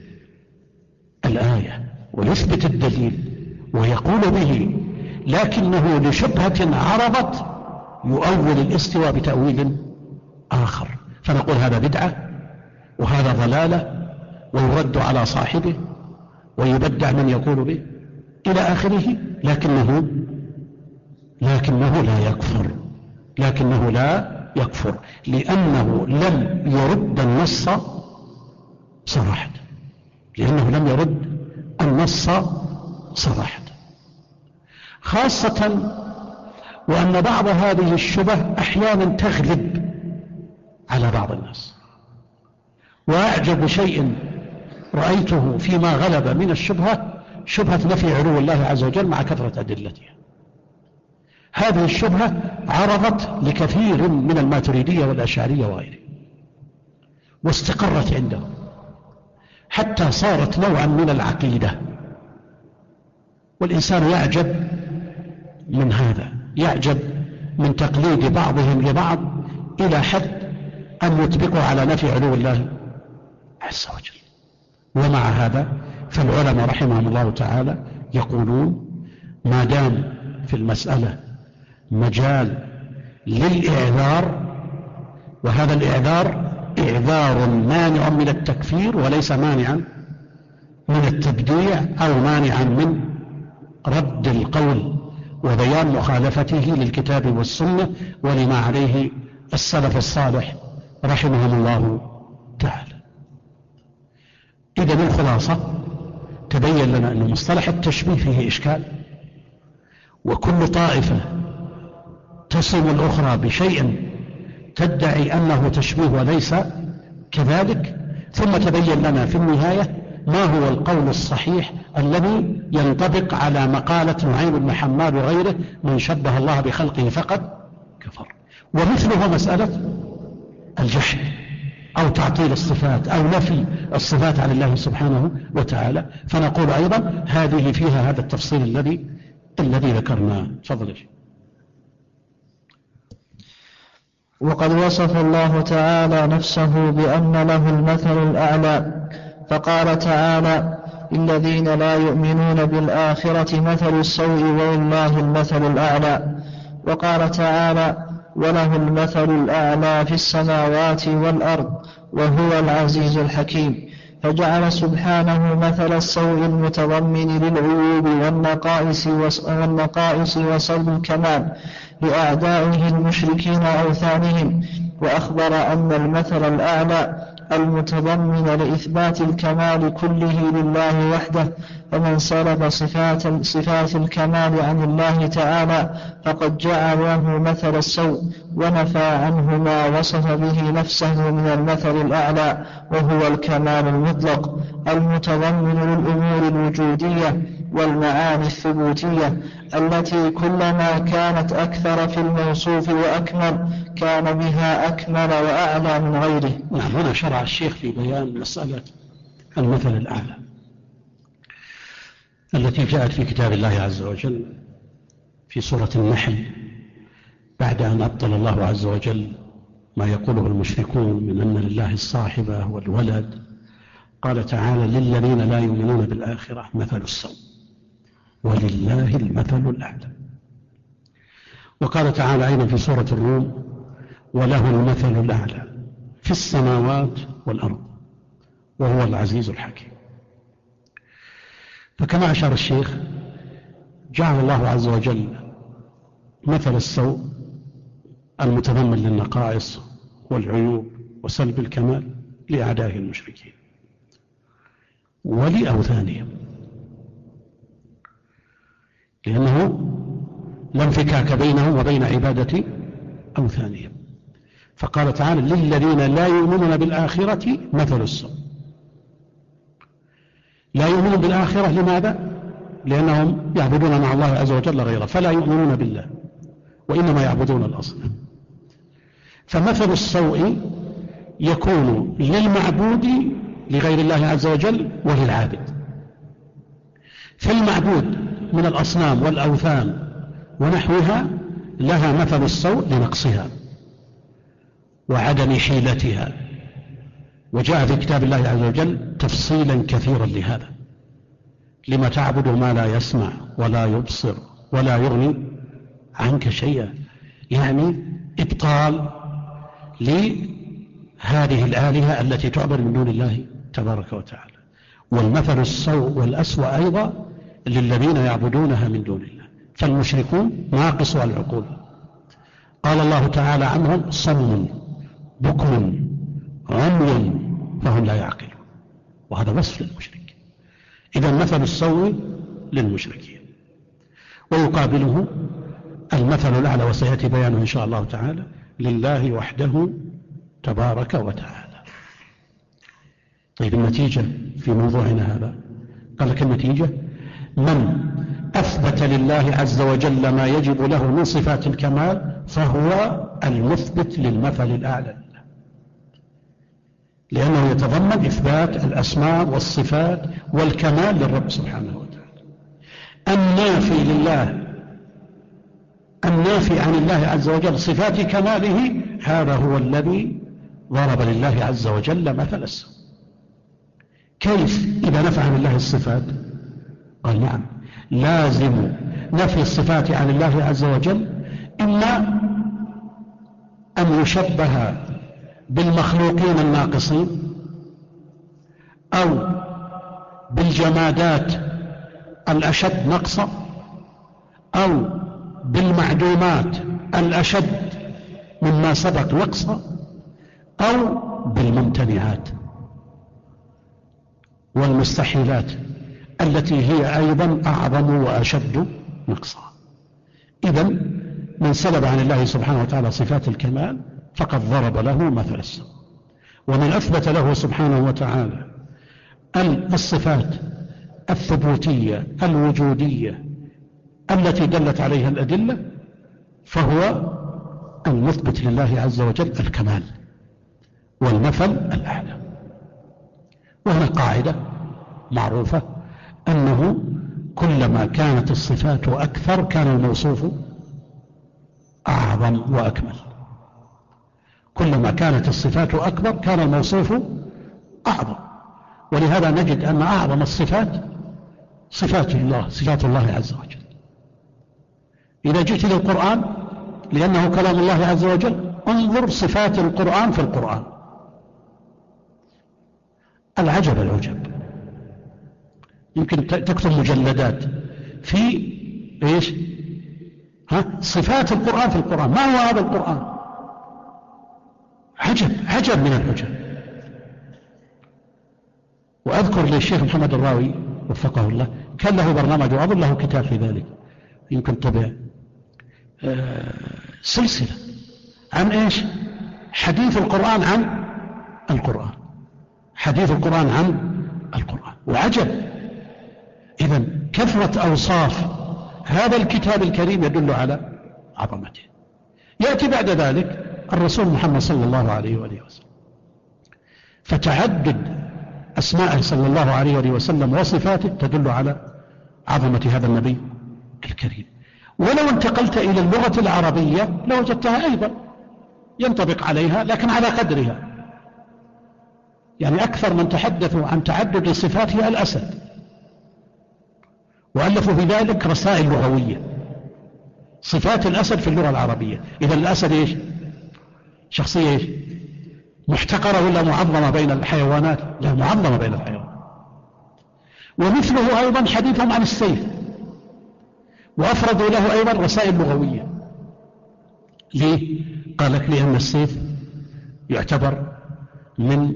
الآية ويثبت الدليل ويقول به، لكنه لشبهة عرضت يؤول الاستواء بتأويل آخر، فنقول هذا بدعة وهذا ضلالة ويرد على صاحبه ويبدع من يقول به إلى آخره، لكنه لا يكفر لأنه لم يرد النص صراحة، خاصة وأن بعض هذه الشبه أحيانا تغلب على بعض الناس. وأعجب شيء رأيته فيما غلب من الشبهة شبهة نفي علو الله عز وجل مع كثرة أدلتها. هذه الشبهة عرضت لكثير من الماتريدية والأشعرية وغيره، واستقرت عندهم حتى صارت نوعا من العقيدة. والإنسان يعجب من هذا، يعجب من تقليد بعضهم لبعض إلى حد أن يطبقوا على نفي علو الله عز وجل. ومع هذا فالعلماء رحمهم الله تعالى يقولون ما دام في المسألة مجال للإعذار، وهذا الإعذار إعذار مانع من التكفير وليس مانعا من التبديع أو مانعا من رد القول وبيان مخالفته للكتاب والسنة ولما عليه السلف الصالح رحمهم الله تعالى. إذن الخلاصة تبين لنا أن مصطلح التشبيه فيه إشكال، وكل طائفة تصم الأخرى بشيء تدعي أنه تشبيه وليس كذلك. ثم تبين لنا في النهاية ما هو القول الصحيح الذي ينطبق على مقالة نعيم بن حماد وغيره: من شبه الله بخلقه فقد كفر. ومثله مسألة الجحد أو تعطيل الصفات أو نفي الصفات عن الله سبحانه وتعالى. فنقول أيضا هذه فيها هذا التفصيل الذي ذكرناه. تفضل. وقد وصف الله تعالى نفسه بأن له المثل الأعلى، فقال تعالى: الذين لا يؤمنون بالآخرة مثل السوء ولله المثل الأعلى. وقال تعالى: وله المثل الأعلى في السماوات والأرض وهو العزيز الحكيم. فجعل سبحانه مثل السوء المتضمن للعيوب والنقائص وسلب الكمال لأعدائه المشركين أوثانهم، وأخبر أن المثل الأعلى المتضمن لإثبات الكمال كله لله وحده، فمن سلب صفات الكمال عن الله تعالى فقد جعل له مثل السوء ونفى عنه ما وصف به نفسه من المثل الأعلى، وهو الكمال المطلق المتضمن للأمور الوجودية والمعاني الثبوتية التي كلما كانت أكثر في الموصوف وأكمل كان بها أكمل وأعلى من غيره. نعم، هنا شرع الشيخ في بيان مسألة المثل الأعلى التي جاءت في كتاب الله عز وجل في سورة النحل بعد أن أبطل الله عز وجل ما يقوله المشركون من أن لله الصاحبة والولد. قال تعالى: للذين لا يؤمنون بالآخرة مثل السوء ولله المثل الأعلى. وقال تعالى أيضا في سورة الروم: وله المثل الأعلى في السماوات والأرض وهو العزيز الحكيم. فكما أشار الشيخ، جعل الله عز وجل مثل السوء المتضمن للنقائص والعيوب وسلب الكمال لأعدائه المشركين ولأوثانهم، لأنه لا انفكاك بينهم وبين عبادة أوثانهم. فقال تعالى: للذين لا يؤمنون بالآخرة مثل السوء. لا يؤمنون بالآخرة لماذا؟ لأنهم يعبدون مع الله عز وجل غيره، فلا يؤمنون بالله وإنما يعبدون الأصنام. فمثل السوء يكون للمعبود لغير الله عز وجل وللعابد. فالمعبود من الأصنام والأوثان ونحوها لها مثل السوء لنقصها وعدم حيلتها، وجاء في كتاب الله عز وجل تفصيلا كثيرا لهذا: لما تعبد ما لا يسمع ولا يبصر ولا يغني عنك شيئا، يعني إبطال لهذه الآلهة التي تعبد من دون الله تبارك وتعالى. والمثل السوء والأسوأ أيضا للذين يعبدونها من دون الله، فالمشركون ناقصوا العقول. قال الله تعالى عنهم: صم بكم عمي فهم لا يعقلون. وهذا وصف للمشرك. إذا مثل السوء للمشركين، ويقابله المثل الأعلى، وسيأتي بيانه إن شاء الله تعالى، لله وحده تبارك وتعالى. طيب، النتيجة في موضوعنا هذا، قال لك النتيجة: من أثبت لله عز وجل ما يجب له من صفات الكمال فهو المثبت للمثل الأعلى، لأنه يتضمن إثبات الأسماء والصفات والكمال للرب سبحانه وتعالى. النافي لله، النافي عن الله عز وجل صفات كماله، هذا هو الذي ضرب لله عز وجل مثل السوء. كيف إذا نفى عن الله الصفات؟ قال: نعم، لازم نفي الصفات عن الله عز وجل إما أن يشبه بالمخلوقين الناقصين، أو بالجمادات الأشد نقصا، أو بالمعدومات الأشد مما سبق نقصا، أو بالممتنعات والمستحيلات التي هي أيضا أعظم وأشد نقصا. إذن من سلب عن الله سبحانه وتعالى صفات الكمال فقد ضرب له مثل السوء. ومن أثبت له سبحانه وتعالى الصفات الثبوتية الوجودية التي دلت عليها الأدلة فهو المثبت لله عز وجل الكمال والمثل الأعلى. وهنا قاعدة معروفة أنه كلما كانت الصفات أكثر كان الموصوف أعظم وأكمل. كلما كانت الصفات أكبر كان الموصوف أعظم. ولهذا نجد أن أعظم الصفات صفات الله، صفات الله عز وجل. إذا جئت للقرآن لأنه كلام الله عز وجل، انظر صفات القرآن في القرآن. العجب العجب، يمكن تكتب مجلدات في إيش؟ صفات القرآن في القرآن. ما هو هذا القرآن؟ عجب عجب من العجب. وأذكر للشيخ محمد الراوي وفقه الله كان له برنامج، وأظن له كتاب في ذلك، يمكن تبع سلسلة عن إيش؟ حديث القرآن عن القرآن، حديث القرآن عن القرآن. وعجب. إذن كثرة أوصاف هذا الكتاب الكريم يدل على عظمته. يأتي بعد ذلك الرسول محمد صلى الله عليه وآله وسلم، فتعدد أسماءه صلى الله عليه وسلم وصفاته تدل على عظمة هذا النبي الكريم. ولو انتقلت إلى اللغة العربية لوجدتها أيضا ينطبق عليها لكن على قدرها. يعني أكثر من تحدثوا عن تعدد الصفات هي الأسد، وألفوا في ذلك رسائل لغوية صفات الأسد في اللغة العربية. إذا الأسد إيش؟ شخصية إيش؟ محتقرة ولا معظمة بين الحيوانات؟ لا، معظمة بين الحيوانات. ومثله أيضا حديثهم عن السيف، وأفردوا له أيضا رسائل لغوية. ليه؟ قال لك لأن السيف يعتبر من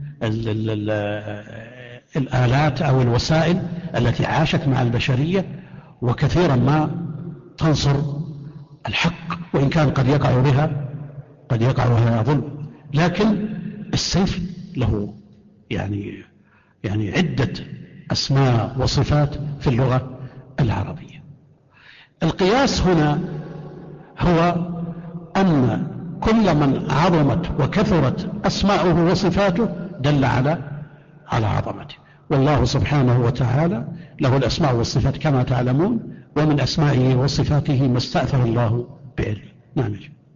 الآلات أو الوسائل التي عاشت مع البشرية، وكثيرا ما تنصر الحق، وإن كان قد يقع بها ظلم. لكن السيف له يعني عدة أسماء وصفات في اللغة العربية. القياس هنا هو أن كل من عظمت وكثرت أسماؤه وصفاته دل على عظمته. والله سبحانه وتعالى له الأسماء والصفات كما تعلمون، ومن أسمائه وصفاته ما استأثر الله بعلمه. نعم.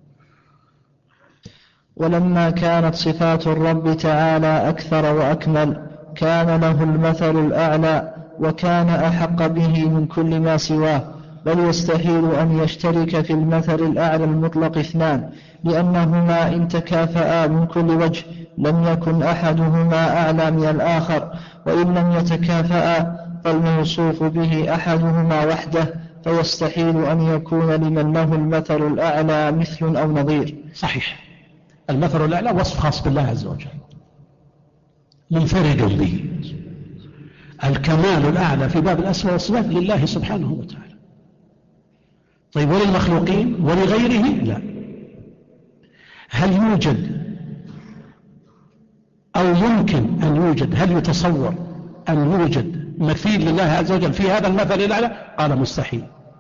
ولما كانت صفات الرب تعالى أكثر وأكمل كان له المثل الأعلى، وكان أحق به من كل ما سواه، بل يستحيل أن يشترك في المثل الأعلى المطلق اثنان، لأنهما إن تكافأ من كل وجه لم يكن أحدهما أعلى من الآخر، وإن لم يتكافأ فالموصوف به أحدهما وحده، فيستحيل أن يكون لمن له المثل الأعلى مثل أو نظير. صحيح، المثل الأعلى وصف خاص بالله عز وجل منفرد به. الكمال الأعلى في باب الأسماء والصفات لله سبحانه وتعالى. طيب وللمخلوقين ولغيره لا. هل يوجد أو يمكن أن يوجد، هل يتصور أن يوجد مثيل لله عز وجل في هذا المثل الأعلى؟ قال مستحيل.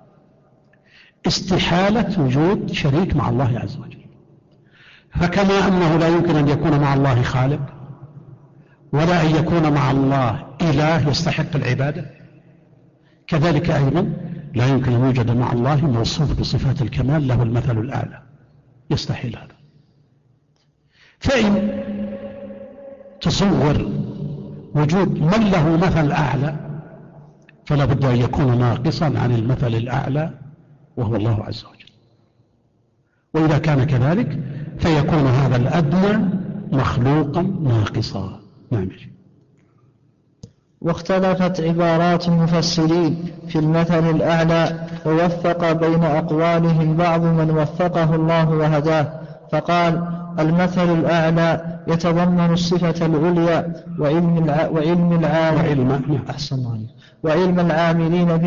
استحالة وجود شريك مع الله عز وجل. فكما أنه لا يمكن أن يكون مع الله خالق، ولا أن يكون مع الله إله يستحق العبادة، كذلك أيضا لا يمكن أن يوجد مع الله موصوف بصفات الكمال له المثل الأعلى. يستحيل هذا. فإن تصور وجود من له مثل أعلى فلا بد أن يكون ناقصا عن المثل الأعلى وهو الله عز وجل. وإذا كان كذلك فيكون هذا الأدنى مخلوقا ناقصا. نعم. واختلفت عبارات المفسرين في المثل الأعلى، ووفق بين أقوالهم بعض من وفقه الله وهداه، فقال: المثل الأعلى يتضمن الصفة العليا وعلم العاملين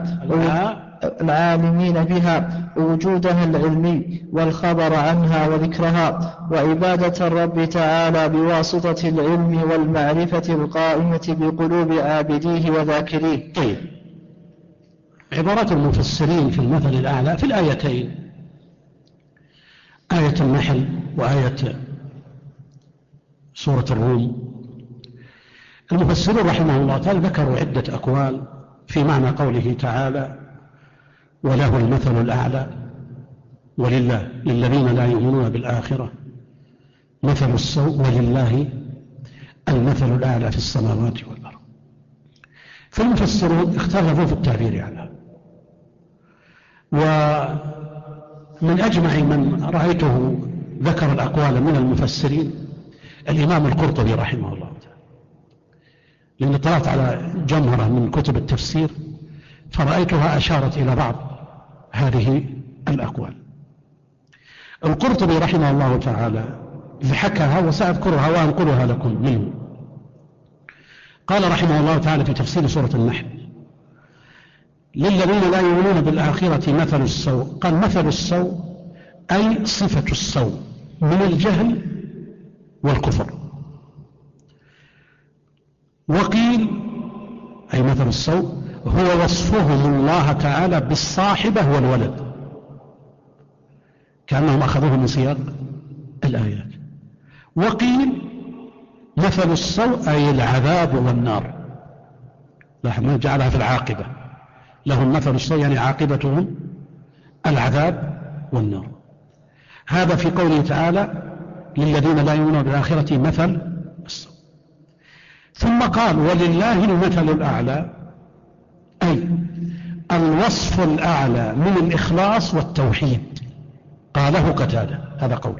بها ووجودها العلمي والخبر عنها وذكرها، وعبادة الرب تعالى بواسطة العلم والمعرفة القائمة بقلوب عابديه وذاكريه. طيب، عبارات المفسرين في المثل الأعلى في الآيتين، آية النحل وآية سورة الروم، المفسرون رحمه الله تعالى ذكروا عدة أقوال في معنى قوله تعالى: وله المثل الأعلى، ولله للذين لا يؤمنون بالآخرة مثل السوء، ولله المثل الأعلى في السماوات والأرض. فالمفسرون اختلفوا في التعبير عنها، ومن أجمع من رأيته ذكر الأقوال من المفسرين الإمام القرطبي رحمه الله تعالى، لأن اطلعت على جمهرة من كتب التفسير فرأيتها أشارت إلى بعض هذه الأقوال. القرطبي رحمه الله تعالى حكاها وسأذكرها وأنقلها لكم منه. قال رحمه الله تعالى في تفسير سورة النحل: للذين لا يؤمنون بالآخرة مثل السوء. قال: مثل السوء أي صفة السوء من الجهل والكفر. وقيل أي مثل السوء هو وصفهم الله تعالى بالصاحبة والولد، كأنهم أخذوه من سياق الآيات. وقيل مثل السوء أي العذاب والنار، ما جعلها في العاقبة، لهم مثل السوء يعني عاقبتهم العذاب والنار. هذا في قوله تعالى للذين لا يؤمنون بالآخرة مثل السوء. ثم قال ولله المثل الأعلى، أي الوصف الأعلى من الإخلاص والتوحيد. قاله قتادة، هذا قول.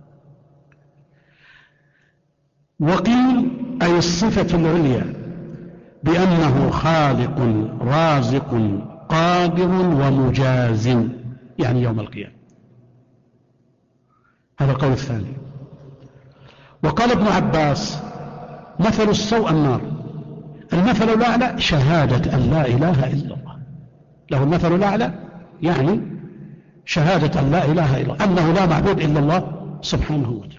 وقيل أي الصفة العليا بأنه خالق رازق قادر ومجاز، يعني يوم القيامة. هذا القول الثاني. وقال ابن عباس مثل السوء النار، المثل الأعلى شهادة أن لا إله إلا الله، له المثل الأعلى يعني شهادة أن لا إله إلا الله، أنه لا معبود إلا الله سبحانه وتعالى.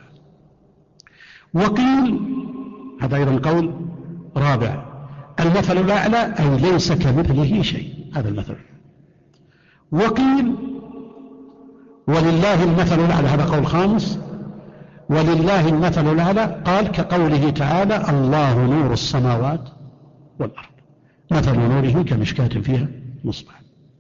وقيل هذا أيضا قول رابع المثل الأعلى أي ليس كمثله شيء، هذا المثل. وقيل ولله المثل الأعلى، هذا قول خامس، ولله المثل الأعلى قال كقوله تعالى الله نور السماوات والأرض، مثل نوره كمشكاة فيها مصباح.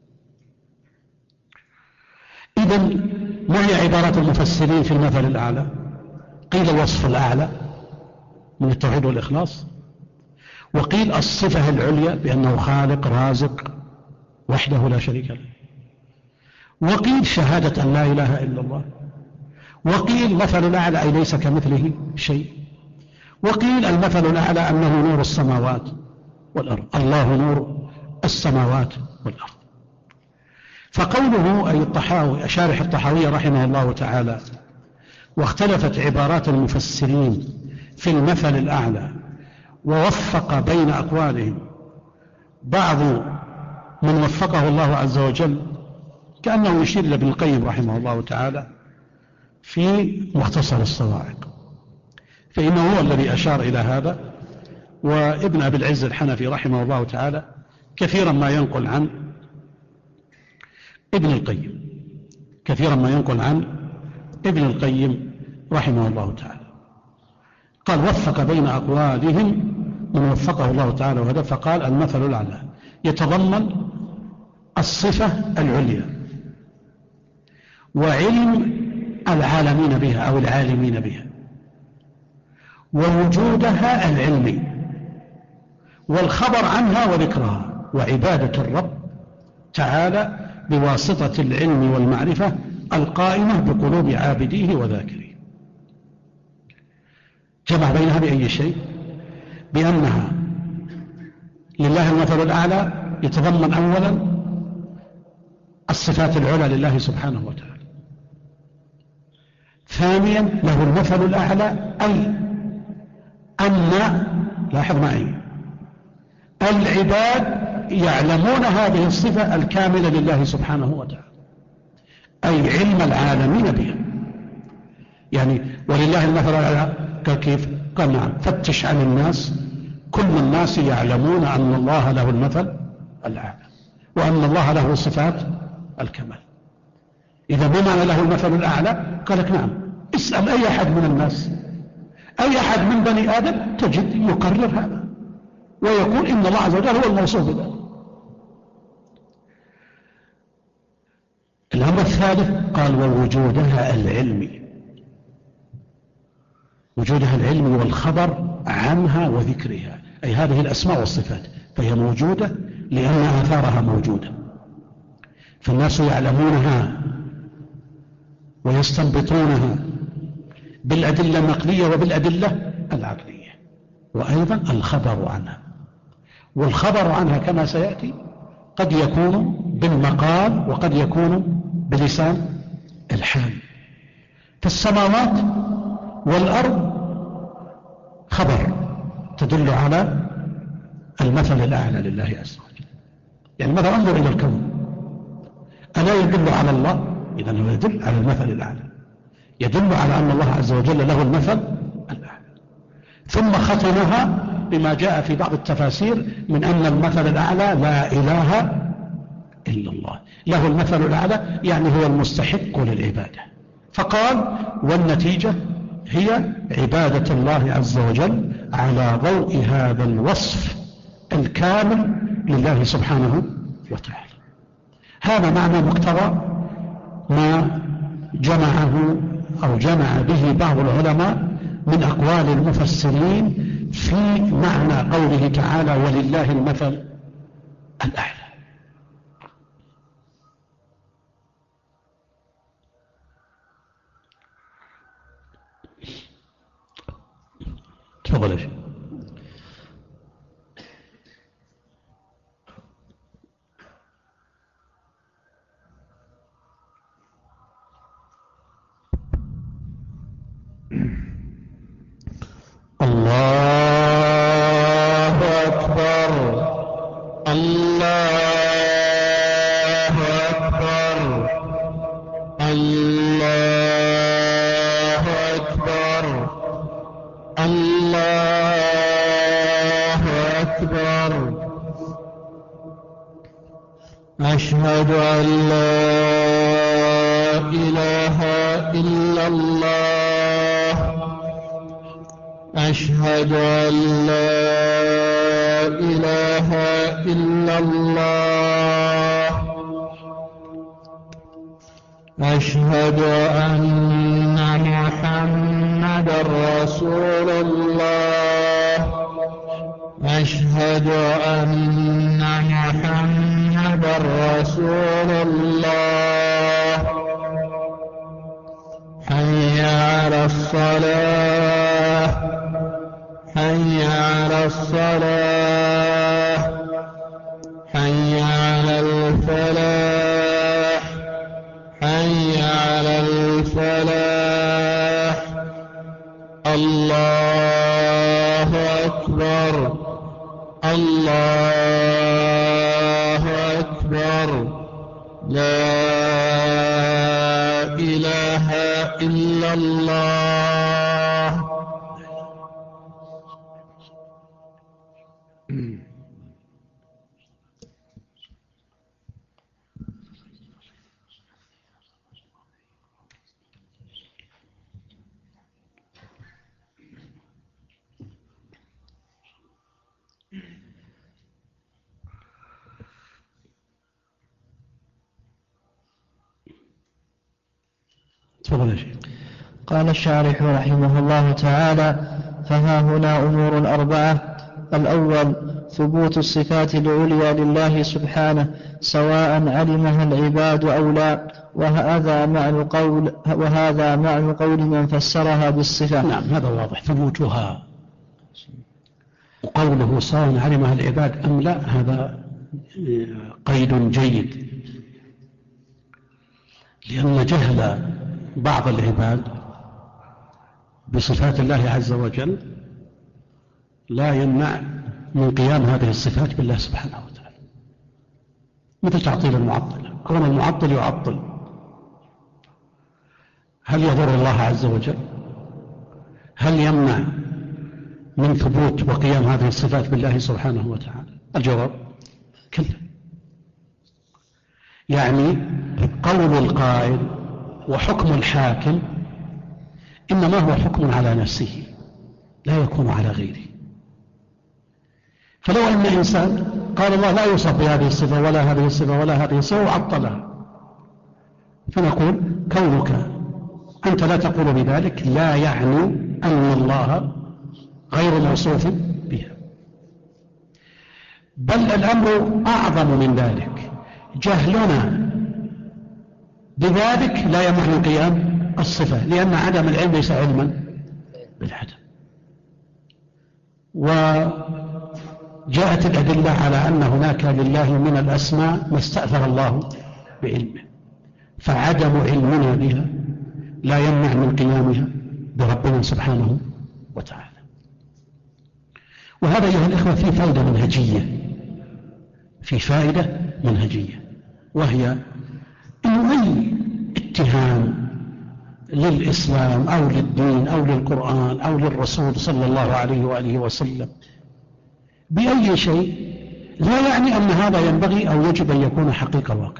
إذن ما هي عبارات المفسرين في المثل الأعلى؟ قيل الوصف الأعلى من التوحيد والإخلاص، وقيل الصفة العليا بأنه خالق رازق وحده لا شريك له، وقيل شهادة أن لا إله إلا الله، وقيل مثل الأعلى أي ليس كمثله شيء، وقيل المثل الأعلى أنه نور السماوات والأرض، الله نور السماوات والأرض. فقوله أي الطحاوي شارح الطحاوية رحمه الله تعالى واختلفت عبارات المفسرين في المثل الأعلى ووفق بين أقوالهم بعض من وفقه الله عز وجل، كأنه يشير إلى ابن القيم رحمه الله تعالى في مختصر الصواعق، فإنه هو الذي أشار إلى هذا. وابن أبي العز الحنفي رحمه الله تعالى كثيرا ما ينقل عن ابن القيم، كثيرا ما ينقل عن ابن القيم رحمه الله تعالى. قال وفق بين أقوالهم من وفقه الله تعالى وهذا، فقال المثل الأعلى يتضمن الصفة العليا وعلم العالمين بها أو العالمين بها، ووجودها العلمي، والخبر عنها وذكرها، وعبادة الرب تعالى بواسطة العلم والمعرفة القائمة بقلوب عابديه وذاكريه. جمع بينها بأي شيء؟ بأنها لله المثل الأعلى يتضمن أولا الصفات العلى لله سبحانه وتعالى، ثانيا له المثل الأعلى أي أن لاحظ معي العباد يعلمون هذه الصفة الكاملة لله سبحانه وتعالى، أي علم العالمين بها. يعني ولله المثل الأعلى كيف؟ قال نعم فتش عن الناس، كل الناس يعلمون أن الله له المثل الأعلى وأن الله له صفات الكمال. إذا ما معنى له المثل الأعلى؟ قال لك نعم اسأل أي أحد من الناس، أي أحد من بني آدم تجد يقرر هذا ويقول إن الله عز وجل هو الموصوف بذلك. الأمر الثالث قال ووجودها العلمي، وجودها العلمي والخبر عنها وذكرها، أي هذه الأسماء والصفات فهي موجودة لأن آثارها موجودة، فالناس يعلمونها ويستنبطونها بالأدلة النقلية وبالأدلة العقلية، وأيضا الخبر عنها. والخبر عنها كما سيأتي قد يكون بالمقال وقد يكون بلسان الحال. فالسماوات والأرض خبر تدل على المثل الأعلى لله عز وجل. يعني مثلا انظر إلى الكون، ألا يدل على الله؟ إذن هو يدل على المثل الأعلى، يدل على أن الله عز وجل له المثل الأعلى. ثم ختمها بما جاء في بعض التفاسير من أن المثل الأعلى لا إله إلا الله، له المثل الأعلى يعني هو المستحق للعبادة. فقال والنتيجة هي عبادة الله عز وجل على ضوء هذا الوصف الكامل لله سبحانه وتعالى. هذا معنى مقتضى ما جمعه أو جمع به بعض العلماء من أقوال المفسرين في معنى قوله تعالى ولله المثل الأعلى. تفضل يا شيخ. الله أكبر الله أكبر الله أكبر الله أكبر. أشهد أن لا إله إلا الله. أشهد أن لا إله إلا الله. أشهد أن محمدا رسول الله. أشهد أن محمدا رسول الله. حي على الصلاة حي على الصلاة حي على الفلاح حي على الفلاح. الله أكبر الله أكبر. لا إله إلا الله. قال الشارح رحمه الله تعالى: فها هنا أمور أربعة. الأول ثبوت الصفات العليا لله سبحانه سواء علمها العباد أو لا، وهذا معنى قول من فسرها بالصفة. نعم، هذا واضح ثبوتها. وقوله سواء علمها العباد أم لا هذا قيد جيد، لأن جهل بعض العباد بصفات الله عز وجل لا يمنع من قيام هذه الصفات بالله سبحانه وتعالى، مثل تعطيل المعطل. كون المعطل يعطل، هل يضر الله عز وجل؟ هل يمنع من ثبوت وقيام هذه الصفات بالله سبحانه وتعالى؟ الجواب كلا. يعني قول القائل وحكم الحاكم إنما هو حكم على نفسه لا يكون على غيره. فلو أن إنسان قال الله لا يوصف بهذه الصفة ولا هذه الصفة ولا هذه الصفة وعطلها، فنقول كونك أنت لا تقول بذلك لا يعني أن الله غير موصوف بها، بل الأمر أعظم من ذلك. جهلنا بذلك لا يمنع من قيام الصفة، لأن عدم العلم ليس علما بالعدم. وجاءت الأدلة على أن هناك لله من الأسماء ما استأثر الله بعلمه، فعدم علمنا بها لا يمنع من قيامها بربنا سبحانه وتعالى. وهذا أيها الإخوة في فائدة منهجية، في فائدة منهجية، وهي أنه أي اتهام للإسلام أو للدين أو للقرآن أو للرسول صلى الله عليه وآله وسلم بأي شيء لا يعني أن هذا ينبغي أو يجب أن يكون حقيقة واقع.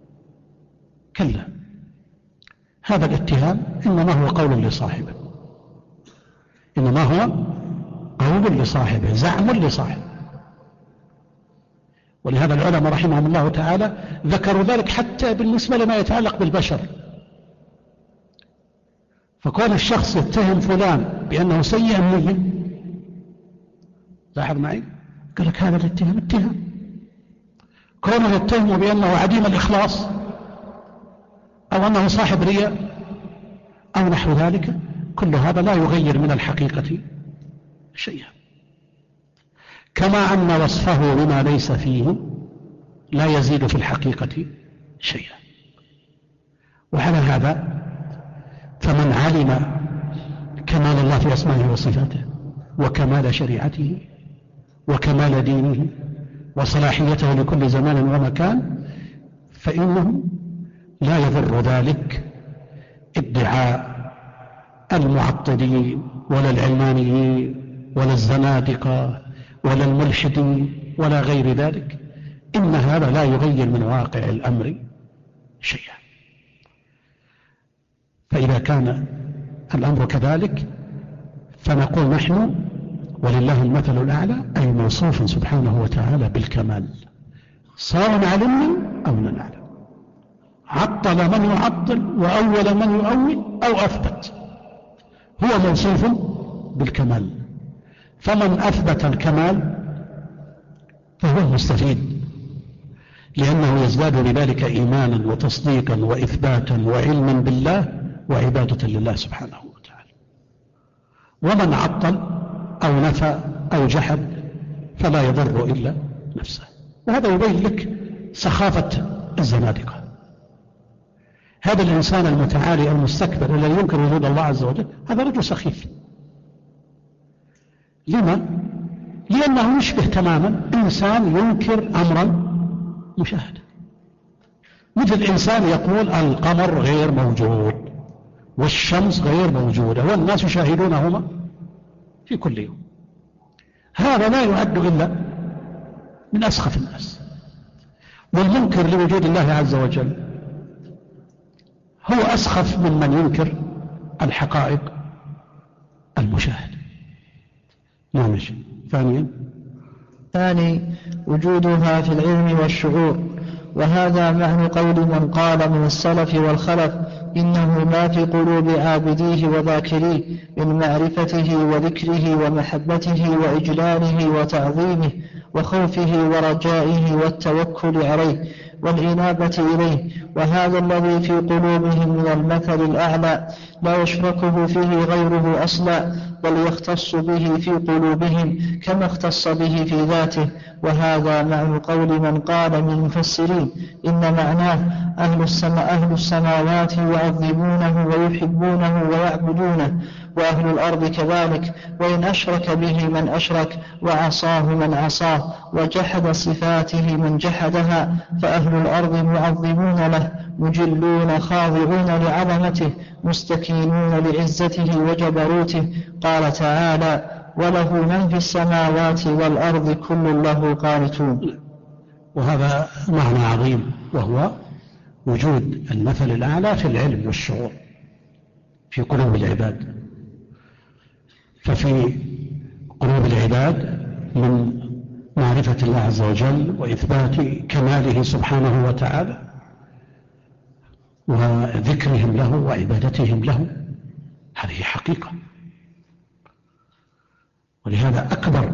كلا، هذا الاتهام إنما هو قول لصاحبه، إنما هو قول لصاحبه، زعم لصاحبه. ولهذا العلماء رحمهم الله تعالى ذكروا ذلك حتى بالنسبة لما يتعلق بالبشر. فكون الشخص يتهم فلان بأنه سيء النية، لاحظ معي، قال لك هذا الاتهام اتهام. كونه يتهم بأنه عديم الإخلاص أو أنه صاحب رياء أو نحو ذلك، كل هذا لا يغير من الحقيقة شيئا. كما أن وصفه بما ليس فيه لا يزيد في الحقيقة شيئا. وعلى هذا فمن علم كمال الله في أسمائه وصفاته وكمال شريعته وكمال دينه وصلاحيته لكل زمان ومكان، فإنه لا يضر ذلك ادعاء المعطلين ولا العلمانيين ولا الزنادقة ولا الملحدين ولا غير ذلك. إن هذا لا يغير من واقع الأمر شيئا. فإذا كان الأمر كذلك فنقول نحن ولله المثل الأعلى، أي موصوف سبحانه وتعالى بالكمال، سواء علمنا أو لم نعلم. عطل من يعطل وأول من يؤول أو أثبت، هو موصوف بالكمال. فمن أثبت الكمال فهو المستفيد، لأنه يزداد بذلك إيمانا وتصديقا وإثباتا وعلما بالله وعبادة لله سبحانه وتعالى. ومن عطل أو نفى أو جحد فلا يضر إلا نفسه. وهذا يبين لك سخافة الزنادقة. هذا الإنسان المتعالي المستكبر الذي ينكر وجود الله عز وجل، هذا رجل سخيف. لما؟ لأنه يشبه تماما إنسان ينكر أمرا مشاهدا، مثل إنسان يقول القمر غير موجود والشمس غير موجودة والناس يشاهدونهما في كل يوم. هذا لا يعد إلا من أسخف الناس. والمنكر لوجود الله عز وجل هو أسخف من ينكر الحقائق المشاهدة. نعم. ثاني وجودها في العلم والشعور. وهذا معنى قول من قال من السلف والخلف إنه ما في قلوب عابديه وذاكريه من معرفته وذكره ومحبته وإجلاله وتعظيمه وخوفه ورجائه والتوكل عليه والإنابة إليه. وهذا الذي في قلوبهم من المثل الأعلى لا يشركه فيه غيره أصلا، بل يختص به في قلوبهم كما اختص به في ذاته. وهذا معنى قول من قال من المفسرين إن معناه أهل السماوات يعظمونه ويحبونه ويعبدونه، وأهل الأرض كذلك، وإن أشرك به من أشرك وعصاه من عصاه وجحد صفاته من جحدها، فأهل الأرض معظمون له مجلون خاضعون لعظمته مستكينون لعزته وجبروته. قال تعالى وله من في السماوات والأرض كل له قانتون. وهذا معنى عظيم، وهو وجود المثل الأعلى في العلم والشعور في قلوب العباد. ففي قلوب العباد من معرفة الله عز وجل وإثبات كماله سبحانه وتعالى وذكرهم له وعبادتهم له، هذه حقيقة. ولهذا أكبر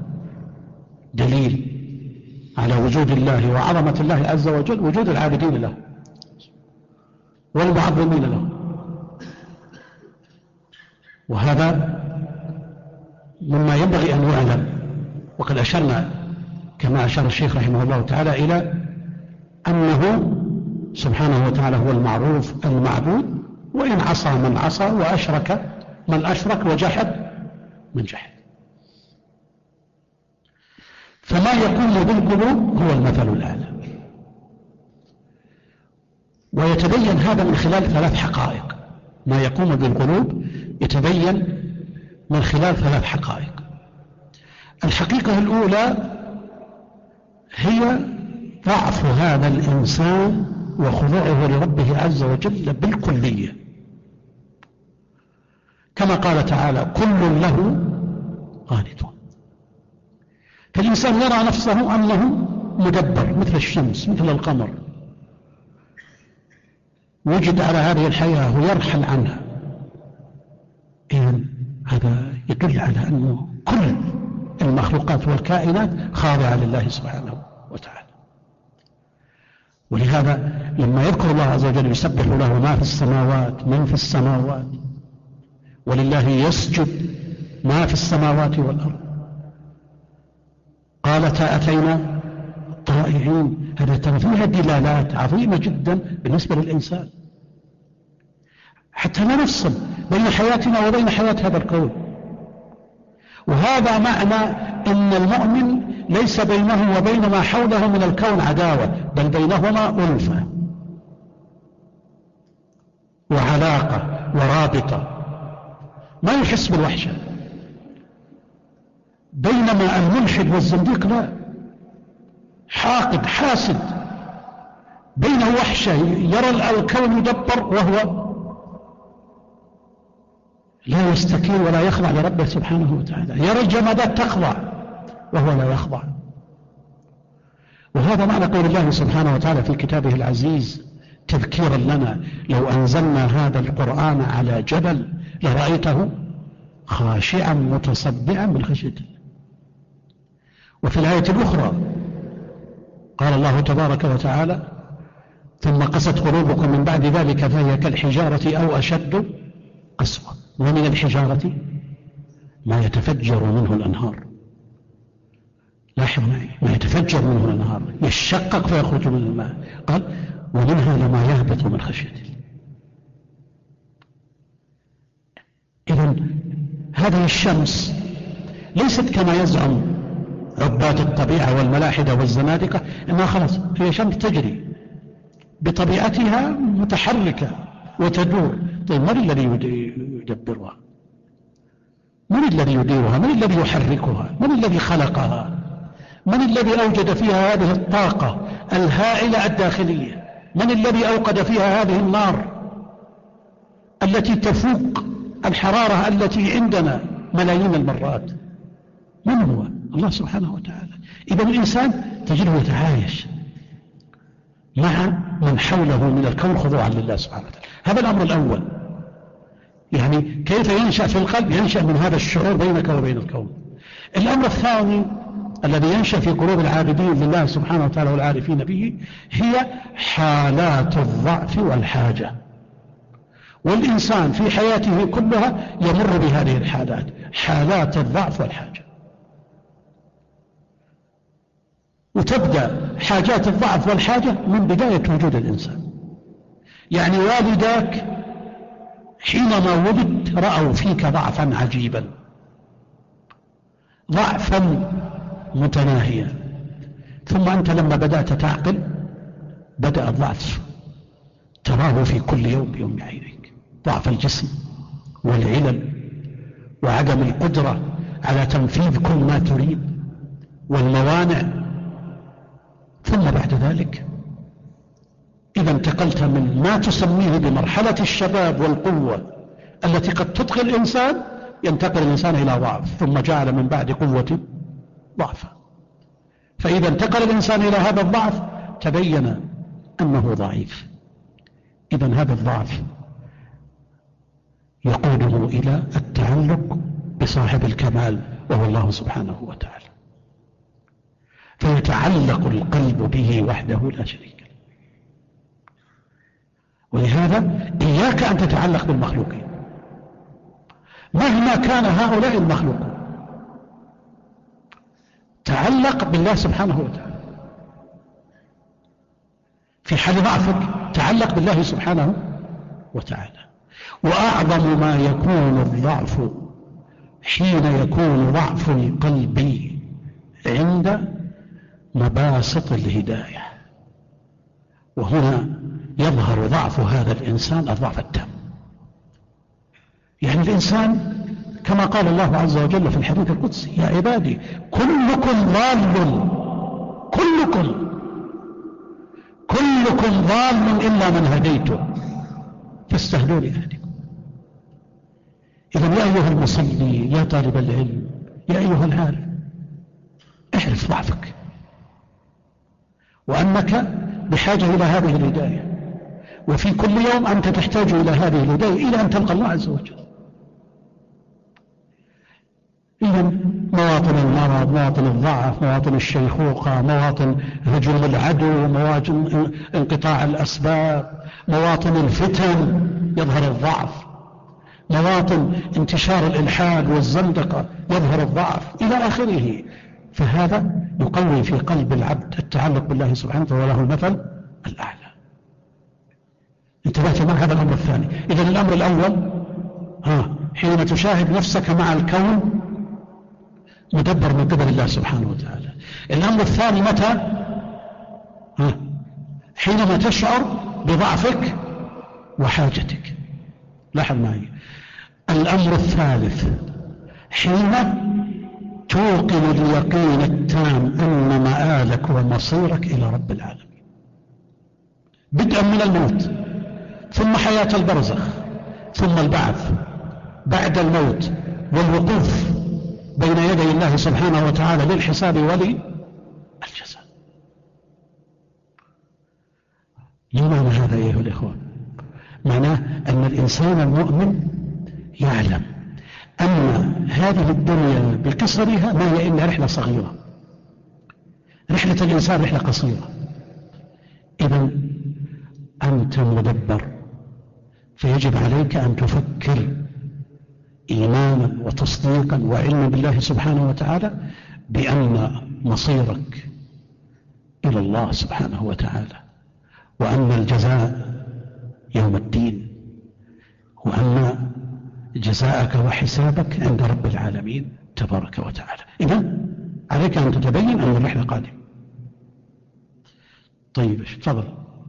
دليل على وجود الله وعظمة الله عز وجل وجود العابدين له والمعظمين له. وهذا مما ينبغي أن يعلم. وقد أشرنا كما أشار الشيخ رحمه الله تعالى إلى أنه سبحانه وتعالى هو المعروف المعبود، وإن عصى من عصى وأشرك من أشرك وجحد من جحد. فما يكون بالقلوب هو المثل الأعلى. ويتبين هذا من خلال ثلاث حقائق. ما يقوم بالقلوب يتبين من خلال ثلاث حقائق. الحقيقة الأولى هي ضعف هذا الإنسان وخضوعه لربه عز وجل بالكلية، كما قال تعالى كل له قانتون. فالإنسان يرى نفسه أنه مدبر مثل الشمس مثل القمر، وجد على هذه الحياة ويرحل عنها. إذن هذا يدل على أنه كل المخلوقات والكائنات خاضعة لله سبحانه وتعالى. ولهذا لما يذكر الله عز وجل يسبح له ما في السماوات من في السماوات، ولله يسجد ما في السماوات والأرض، قالتا أتينا طائعين. هذا فيها دلالات عظيمة جدا بالنسبة للإنسان، حتى لا نفصل بين حياتنا وبين حياة هذا الكون. وهذا معنى أن المؤمن ليس بينه وبين ما حوله من الكون عداوة، بل بينهما ألفة وعلاقة ورابطة، ما يحس بالوحشة. بينما الملحد والزنديق لا، حاقد حاسد، بينه وحشة، يرى الكون يدبر وهو لا يستكين ولا يخضع لربه سبحانه وتعالى، يرى الجمادات تخضع وهو لا يخضع. وهذا معنى قول الله سبحانه وتعالى في كتابه العزيز تذكيرا لنا: لو أنزلنا هذا القرآن على جبل لرأيته خاشعا متصدعا من خشية الله. وفي الآية الأخرى قال الله تبارك وتعالى: ثم قست قلوبكم من بعد ذلك فهي كالحجارة أو أشد قسوة. ومن الحجارة ما يتفجر منه الأنهار. لاحظ معي، ما يتفجر منه الأنهار يشقق فيخرج من الماء. قال: ومنها لما يهبط من خشية الله. إذن هذه الشمس ليست كما يزعم عباد الطبيعة والملاحدة والزنادقة أنها خلاص هي شمس تجري بطبيعتها متحركة وتدور. طيب من الذي يدبرها؟ من الذي يديرها؟ من الذي يحركها؟ من الذي خلقها؟ من الذي أوجد فيها هذه الطاقة الهائلة الداخلية؟ من الذي أوقد فيها هذه النار التي تفوق الحرارة التي عندنا ملايين المرات؟ من هو؟ الله سبحانه وتعالى. إذا الإنسان تجده يتعايش مع من حوله من الكون خضوعا لله سبحانه وتعالى. هذا الأمر الأول. يعني كيف ينشأ في القلب؟ ينشأ من هذا الشعور بينك وبين الكون. الأمر الثاني الذي ينشأ في قلوب العابدين لله سبحانه وتعالى والعارفين به هي حالات الضعف والحاجة. والإنسان في حياته كلها يمر بهذه الحالات، حالات الضعف والحاجة. وتبدأ حاجات الضعف والحاجة من بداية وجود الإنسان. يعني والداك حينما ولدت رأوا فيك ضعفا عجيبا، ضعفا متناهيا، ثم أنت لما بدأت تعقل بدأ الضعف تراه في كل يوم بيوم عينك، ضعف الجسم والعلل وعدم القدرة على تنفيذ كل ما تريد والموانع. ثم بعد ذلك إذا انتقلت من ما تسميه بمرحلة الشباب والقوة التي قد تطغي الإنسان، ينتقل الإنسان إلى ضعف، ثم جعل من بعد قوة ضعفا. فإذا انتقل الإنسان إلى هذا الضعف تبين أنه ضعيف. إذا هذا الضعف يقوده إلى التعلق بصاحب الكمال وهو الله سبحانه وتعالى، فيتعلق القلب به وحده لا شريك له. ولهذا إياك أن تتعلق بالمخلوقين مهما كان هؤلاء المخلوقون، تعلق بالله سبحانه وتعالى. في حال ضعفك تعلق بالله سبحانه وتعالى. وأعظم ما يكون الضعف حين يكون ضعف القلب عند مباسط الهداية، وهنا يظهر ضعف هذا الإنسان الضعف التام. يعني الإنسان كما قال الله عز وجل في الحديث القدسي: يا عبادي كلكم ضال، كلكم ضال إلا من هديته فاستهدوني أهدكم. إذا يا أيها المصلي، يا طالب العلم، يا أيها العارف، اعرف ضعفك وأنك بحاجة إلى هذه الهداية، وفي كل يوم أنت تحتاج إلى هذه الهداية إلى أن تلقى الله عز وجل. إذا مواطن المرض، مواطن الضعف، مواطن الشيخوخة، مواطن هجوم العدو، مواطن انقطاع الأسباب، مواطن الفتن يظهر الضعف، مواطن انتشار الإلحاد والزندقة يظهر الضعف إلى آخره. فهذا يقوي في قلب العبد التعلق بالله سبحانه وتعالى وله المثل الأعلى. انتبهت مع هذا الأمر الثاني. إذن الأمر الأول حين تشاهد نفسك مع الكون مدبر من قبل الله سبحانه وتعالى. الأمر الثاني متى؟ حينما تشعر بضعفك وحاجتك. لاحظ معي. الأمر الثالث حين توقن اليقين التام أن مآلك ومصيرك إلى رب العالمين، بدءا من الموت، ثم حياة البرزخ، ثم البعث بعد الموت، والوقوف بين يدي الله سبحانه وتعالى للحساب وللجزاء. لماذا هذا أيها الإخوة؟ معناه أن الإنسان المؤمن يعلم أن هذه الدنيا بقصرها ما هي إلا رحلة صغيرة، رحلة الإنسان رحلة قصيرة. إذن أنت مدبر، فيجب عليك أن تفكر إيمانا وتصديقا وعلما بالله سبحانه وتعالى بأن مصيرك إلى الله سبحانه وتعالى، وأن الجزاء يوم الدين، وأن جزاءك وحسابك عند رب العالمين تبارك وتعالى. إذن عليك أن تتبين أن الرحلة قادمة. طيب تفضل.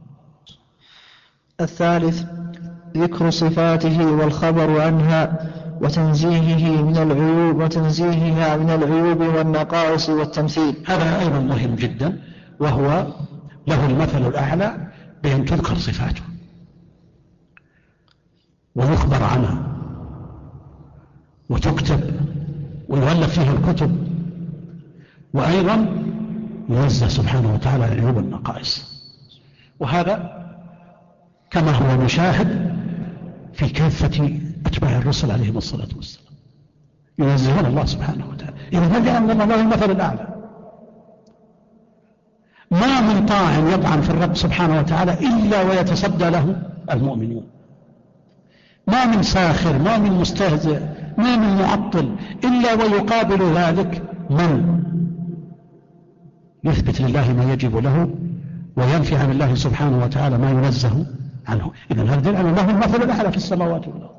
الثالث ذكر صفاته والخبر عنها وتنزيهها من العيوب والنقائص والتمثيل. هذا أيضا مهم جدا، وهو له المثل الأعلى بأن تذكر صفاته ويخبر عنها وتكتب ويؤلف فيها الكتب، وأيضا ينزه سبحانه وتعالى عن العيوب والنقائص. وهذا كما هو مشاهد في كافة أتباع الرسل عليهم الصلاة والسلام، ينزهون الله سبحانه وتعالى. إذا نجعل من الله المثل الأعلى. ما من طاع يطعن في الرب سبحانه وتعالى إلا ويتصدى له المؤمنون. ما من ساخر، ما من مستهزئ، ما من معطل إلا ويقابل ذلك من يثبت لله ما يجب له وينفي عن الله سبحانه وتعالى ما ينزه عنه. إذن هذا دليل أن له المثل الأعلى في السماوات والأرض.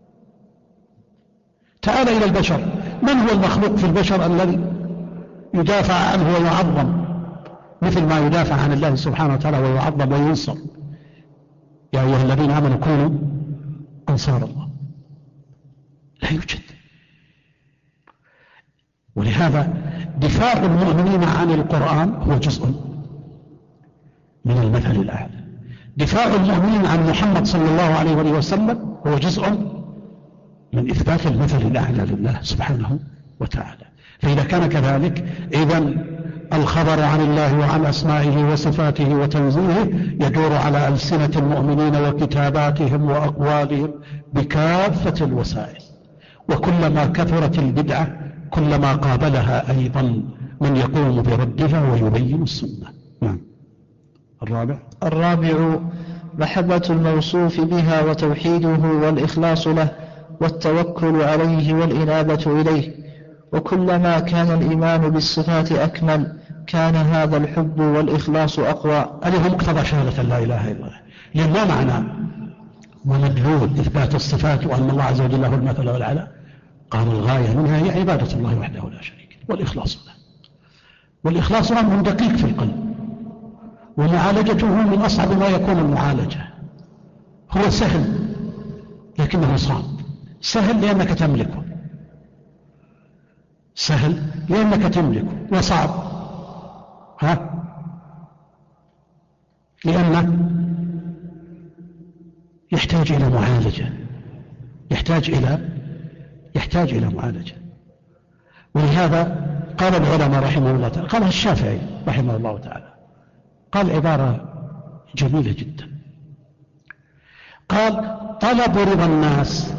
تعال إلى البشر. من هو المخلوق في البشر الذي يدافع عنه ويعظم مثل ما يدافع عن الله سبحانه وتعالى ويعظم وينصر؟ يا أيها الذين آمنوا كونوا أنصار الله. لا يوجد. ولهذا دفاع المؤمنين عن القرآن هو جزء من المثل الأعلى. دفاع المؤمنين عن محمد صلى الله عليه وسلم هو جزء من إثبات المثل الأعلى لله سبحانه وتعالى. فإذا كان كذلك إذن الخبر عن الله وعن أسمائه وصفاته وتنزيهه يدور على ألسنة المؤمنين وكتاباتهم وأقوالهم بكافة الوسائل. وكلما كثرت البدعة كلما قابلها أيضا من يقوم بردها ويبين السنة. نعم. الرابع محبة الموصوف بها وتوحيده والإخلاص له والتوكل عليه والإنابة إليه. وكلما كان الإيمان بالصفات أكمل كان هذا الحب والإخلاص أقوى. هذه هو مقتضى شهادة لا إله إلا الله. لأن ما معنى ومدلول إثبات الصفات وأن الله عز وجل له المثل والأعلى؟ قال الغاية منها هي عبادة الله وحده لا شريك له والإخلاص له. والإخلاص أمر دقيق في القلب، ومعالجته من أصعب ما يكون المعالجة. هو سهل لكنه صعب. سهل لأنك تملكه، سهل لأنك تملكه، وصعب لأنه يحتاج إلى معالجة، يحتاج إلى يحتاج إلى معالجة. ولهذا قال العلماء رحمه الله تعالى، قالها الشافعي رحمه الله تعالى، قال عبارة جميلة جدا، قال: طلب رضا الناس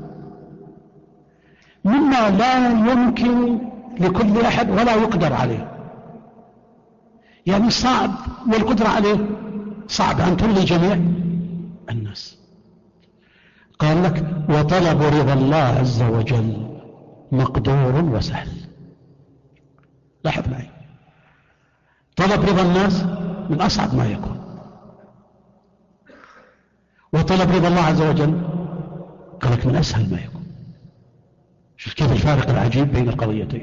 مما لا يمكن لكل أحد ولا يقدر عليه. يعني صعب، والقدرة عليه صعب أن ترضي جميع الناس. قال لك: وطلب رضا الله عز وجل مقدور وسهل. لاحظ معي، طلب رضا الناس من أصعب ما يكون، وطلب رضا الله عز وجل قال لك من أسهل ما يكون. شوف كيف الفارق العجيب بين القضيتين.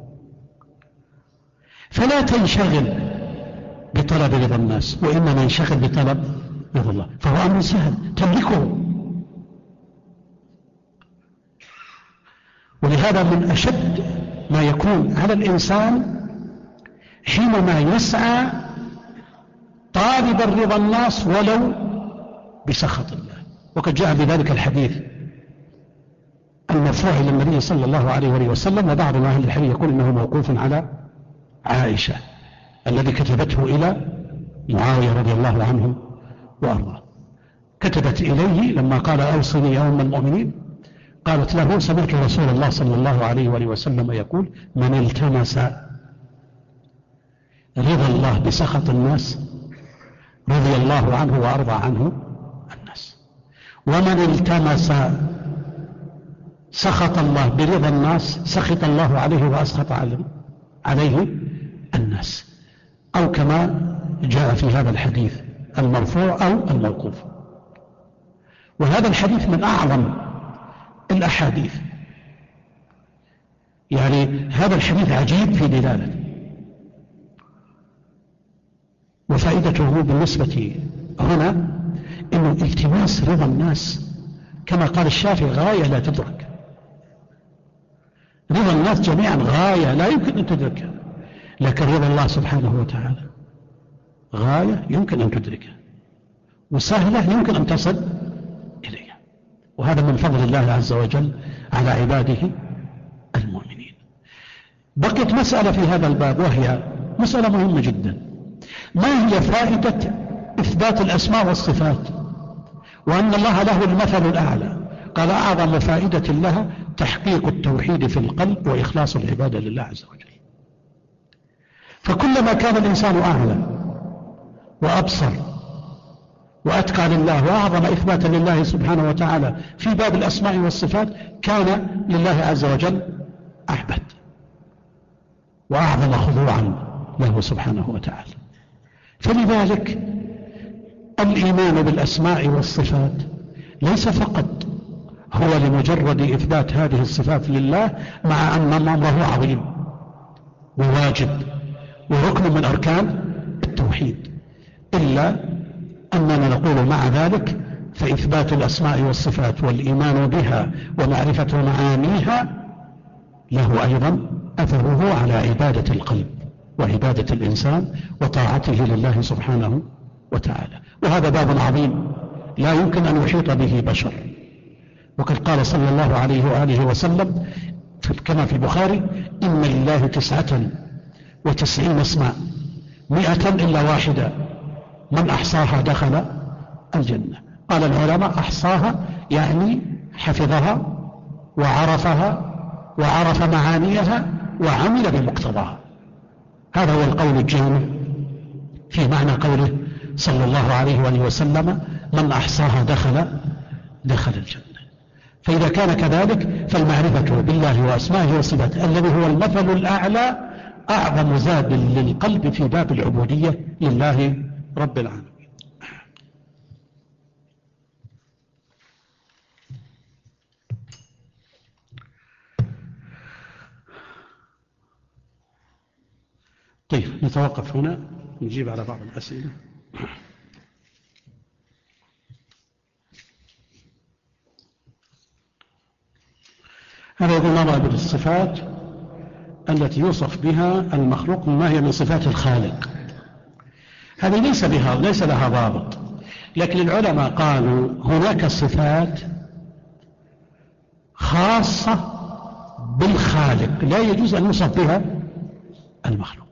فلا تنشغل بطلب رضا الناس، وإنما انشغل بطلب رضا الله، فهو أمر سهل تملكه. ولهذا من أشد ما يكون على الإنسان حينما يسعى طالبا رضا الناس ولو بسخط الله. وقد جاء بذلك الحديث المرفوع إلى النبي صلى الله عليه وسلم، وبعض أهل الحديث يقول إنه موقوف على عائشة الذي كتبته إلى معاوية رضي الله عنه وأرضاه. كتبت إليه لما قال: أوصني يا أم المؤمنين. قالت له: سمعت رسول الله صلى الله عليه وسلم يقول: من التمس رضا الله بسخط الناس رضي الله عنه وأرضى عنه الناس، ومن التمس سخط الله برضا الناس سخط الله عليه وأسخط عليه الناس، أو كما جاء في هذا الحديث المرفوع أو الموقوف. وهذا الحديث من أعظم الأحاديث، يعني هذا الحديث عجيب في دلالته، وفائدته بالنسبة هنا إنه التماس رضا الناس كما قال الشافعي غاية لا تدرك. رضا الناس جميعا غاية لا يمكن أن تدركها، لكن رضا الله سبحانه وتعالى غاية يمكن أن تدركها، وسهلة يمكن أن تصل إليها. وهذا من فضل الله عز وجل على عباده المؤمنين. بقيت مسألة في هذا الباب، وهي مسألة مهمة جدا: ما هي فائدة إثبات الأسماء والصفات وأن الله له المثل الأعلى؟ قال: أعظم فائدة لها تحقيق التوحيد في القلب وإخلاص العبادة لله عز وجل. فكلما كان الإنسان أعلم وأبصر وأتقى لله وأعظم إثباتا لله سبحانه وتعالى في باب الأسماء والصفات، كان لله عز وجل أعبد وأعظم خضوعا له سبحانه وتعالى. فلذلك الإيمان بالأسماء والصفات ليس فقط هو لمجرد إثبات هذه الصفات لله، مع أن أمره عظيم وواجب وركن من أركان التوحيد، إلا أننا نقول مع ذلك فإثبات الأسماء والصفات والإيمان بها ومعرفة معانيها له أيضا أثره على عبادة القلب وعبادة الإنسان وطاعته لله سبحانه وتعالى. وهذا باب عظيم لا يمكن أن يحيط به بشر. وقد قال صلى الله عليه وآله وسلم كما في البخاري: إن لله 99 اسما 100 إلا واحدة من أحصاها دخل الجنة. قال العلماء: أحصاها يعني حفظها وعرفها وعرف معانيها وعمل بمقتضاها. هذا هو القول الجامع في معنى قوله صلى الله عليه وآله وسلم: من أحصاها دخل الجنة. فإذا كان كذلك فالمعرفة بالله وأسمائه وصفاته الذي هو المثل الأعلى أعظم زاد للقلب في باب العبودية لله رب العالمين. طيب، نتوقف هنا نجيب على بعض الأسئلة. هذا يقول: ما ضابط الصفات التي يوصف بها المخلوق ما هي من صفات الخالق؟ هذه ليس لها ضابط، لكن العلماء قالوا هناك صفات خاصة بالخالق لا يجوز أن يوصف بها المخلوق.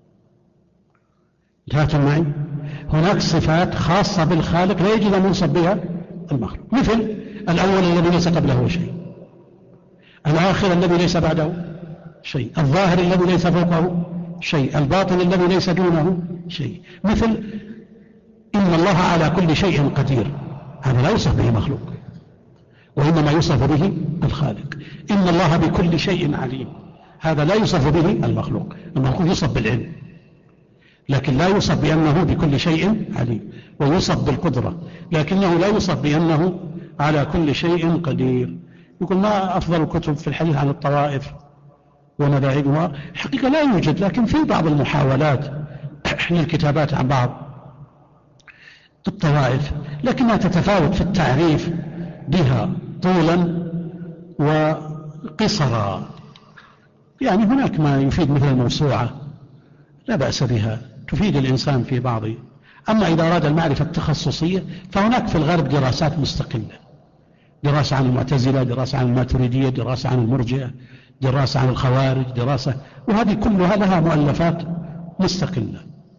انتهتم معي؟ هناك صفات خاصة بالخالق لا يجوز أن يوصف بها المخلوق، مثل الأول الذي ليس قبله شيء، الآخر الذي ليس بعده شيء، الظاهر الذي ليس فوقه شيء، الباطن الذي ليس دونه شيء. مثل إن الله على كل شيء قدير، هذا لا يوصف به مخلوق، وإنما يوصف به الخالق. إن الله بكل شيء عليم، هذا لا يوصف به المخلوق. المخلوق يوصف بالعلم، لكن لا يوصف بأنه بكل شيء عليم، ويوصف بالقدرة، لكنه لا يوصف بأنه على كل شيء قدير. يقول ما أفضل الكتب في الحديث عن الطوائف ومذاهبها؟ حقيقة لا يوجد، لكن في بعض المحاولات للكتابات عن بعض الطوائف، لكنها تتفاوت في التعريف بها طولا وقصرا. يعني هناك ما يفيد مثل الموسوعة لا بأس بها، تفيد الإنسان في بعض. أما إذا أراد المعرفة التخصصية فهناك في الغرب دراسات مستقلة، دراسة عن المعتزلة، دراسة عن الماتريدية، دراسة عن المرجئة، دراسة عن الخوارج، دراسة، وهذه كلها لها مؤلفات مستقلة.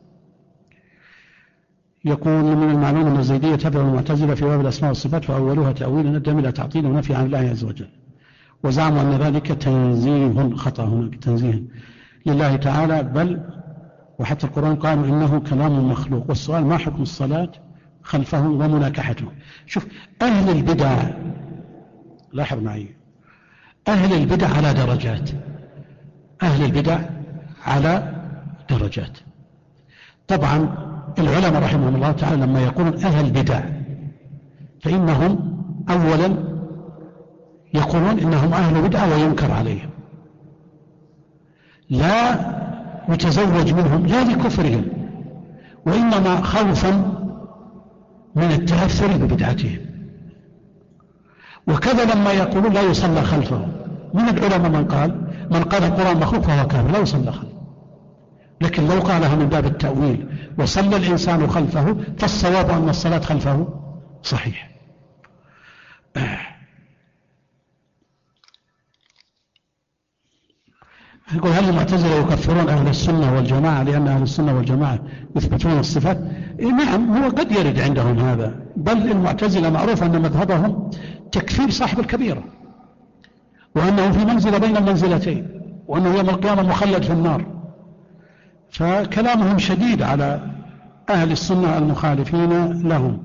يقول من المعلوم أن الزيدية تبع المعتزلة في باب الأسماء والصفات، فأولها تأويل ندم إلى تعطيل ونفي عن الله عز وجل، وزعموا أن ذلك تنزيه، خطأ هناك تنزيه لله تعالى، بل وحتى القرآن قالوا إنه كلام مخلوق. والسؤال ما حكم الصلاة خلفه ومناكحته؟ شوف، أهل البدع، لاحظ معي، أهل البدع على درجات، أهل البدع على درجات. طبعا العلماء رحمهم الله تعالى لما يقولون أهل البدع فإنهم أولا يقولون إنهم أهل بدعة وينكر عليهم، لا يتزوج منهم لا لكفرهم، وإنما خوفا من التأثر ببدعتهم. وكذا لما يقولون لا يصلى خلفهم، من العلماء من قال القرآن مخلوق فهو كافر لا يصلى خلفه، لكن لو قالها من باب التأويل وصلى الإنسان خلفه فالصواب أن الصلاة خلفه صحيح. يقول هل المعتزلة يكفرون أهل السنة والجماعة لأن أهل السنة والجماعة يثبتون الصفات؟ نعم، هو قد يرد عندهم هذا، بل المعتزلة معروف أن مذهبهم تكفير صاحب الكبيرة، وأنه في منزلة بين المنزلتين، وأنه يوم القيامة مخلد في النار. فكلامهم شديد على أهل السنة المخالفين لهم.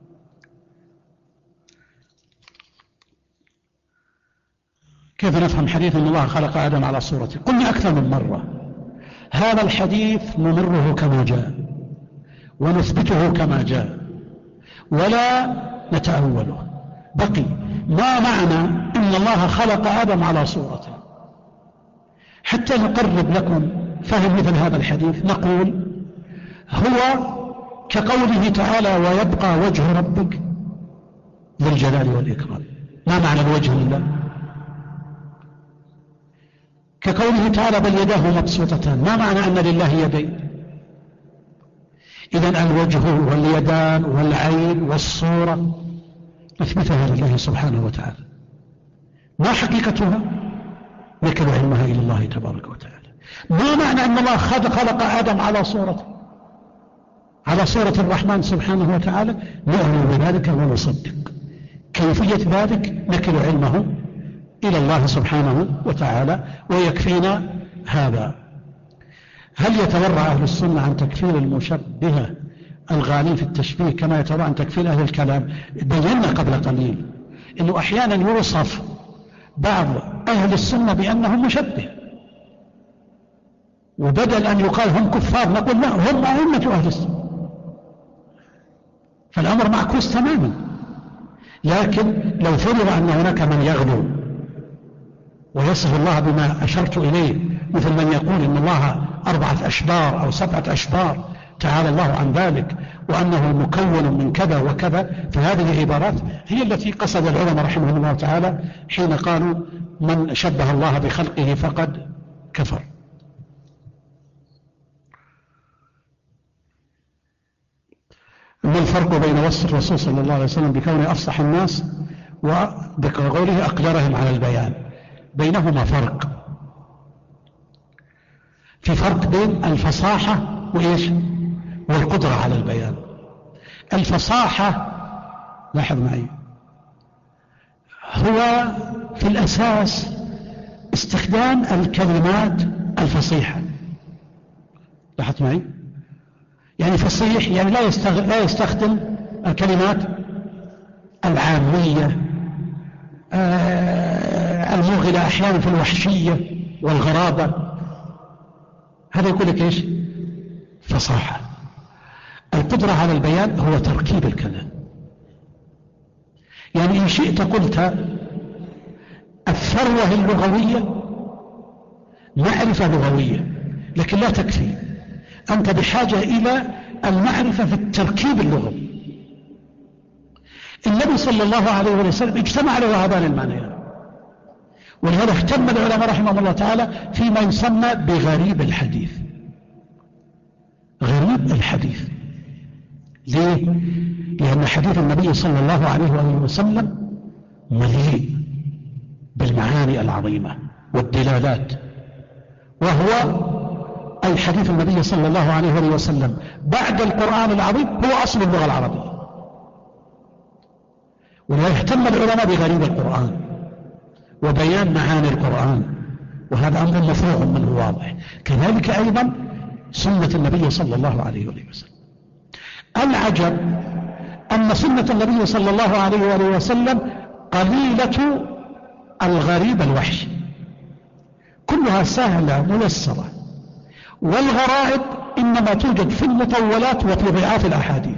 كيف نفهم حديث أن الله خلق آدم على صورته؟ قلنا أكثر من مرة هذا الحديث نمره كما جاء ونثبته كما جاء ولا نتأوله. بقي ما معنى أن الله خلق آدم على صورته؟ حتى نقرب لكم فهم مثل هذا الحديث نقول هو كقوله تعالى ويبقى وجه ربك ذو الجلال والإكرام. ما معنى الوجه لله؟ كقوله تعالى بل يداه مبسوطتان، ما معنى أن لله يدين؟ إذن الوجه واليدان والعين والصورة نثبتها لله سبحانه وتعالى. ما حقيقتها؟ نكل علمها إلى الله تبارك وتعالى. ما معنى أن الله خلق آدم على صورته، على صورة الرحمن سبحانه وتعالى؟ نؤمن بذلك ونصدق. كيفية ذلك نكل علمه إلى الله سبحانه وتعالى ويكفينا هذا. هل يتورع أهل السنة عن تكفير المشبهة الغالين في التشبيه كما يتورع عن تكفير أهل الكلام؟ بينا قبل قليل أنه أحيانا يوصف بعض أهل السنة بأنهم مشبه، وبدل أن يقال هم كفار نقول لا هم أئمة أهل السنة، فالأمر معكوس تماما. لكن لو فرض أن هناك من يغلو ويصف الله بما أشرت إليه، مثل من يقول إن الله 4 أشبار أو 7 أشبار تعالى الله عن ذلك، وأنه مكون من كذا وكذا، فهذه العبارات هي التي قصد العلماء رحمهم الله تعالى حين قالوا من شبه الله بخلقه فقد كفر. ما الفرق بين وصف الرسول صلى الله عليه وسلم بكونه أفصح الناس وبقوله أقدرهم على البيان؟ بينهما فرق. في فرق بين الفصاحة وإيش؟ والقدرة على البيان. الفصاحة، لاحظ معي، هو في الأساس استخدام الكلمات الفصيحة. لاحظت معي؟ يعني فصيح يعني لا يستخدم الكلمات العامية الموغلة أحيانا في الوحشية والغرابة. هذا يقول لك إيش؟ فصاحة. القدرة على البيان هو تركيب الكلام. يعني إن شئت قلت الثروة اللغوية معرفة لغوية، لكن لا تكفي، أنت بحاجة إلى المعرفة في التركيب اللغوي. النبي صلى الله عليه وسلم اجتمع له هذان المعنيان، ولهذا اهتم العلماء رحمهم الله تعالى فيما يسمى بغريب الحديث. غريب الحديث ليه؟ لأن حديث النبي صلى الله عليه وسلم مليء بالمعاني العظيمة والدلالات، وهو أي حديث النبي صلى الله عليه وسلم بعد القرآن العظيم هو أصل اللغة العربية. ويهتم العلماء بغريب القرآن وبيان معاني القرآن، وهذا أمر مفروغ منه واضح. كذلك أيضا سنة النبي صلى الله عليه وسلم. العجب أن سنة النبي صلى الله عليه وسلم قليلة الغريب الوحشي، كلها سهلة ميسرة، والغرائب إنما توجد في المطولات وفي ضعاف الأحاديث.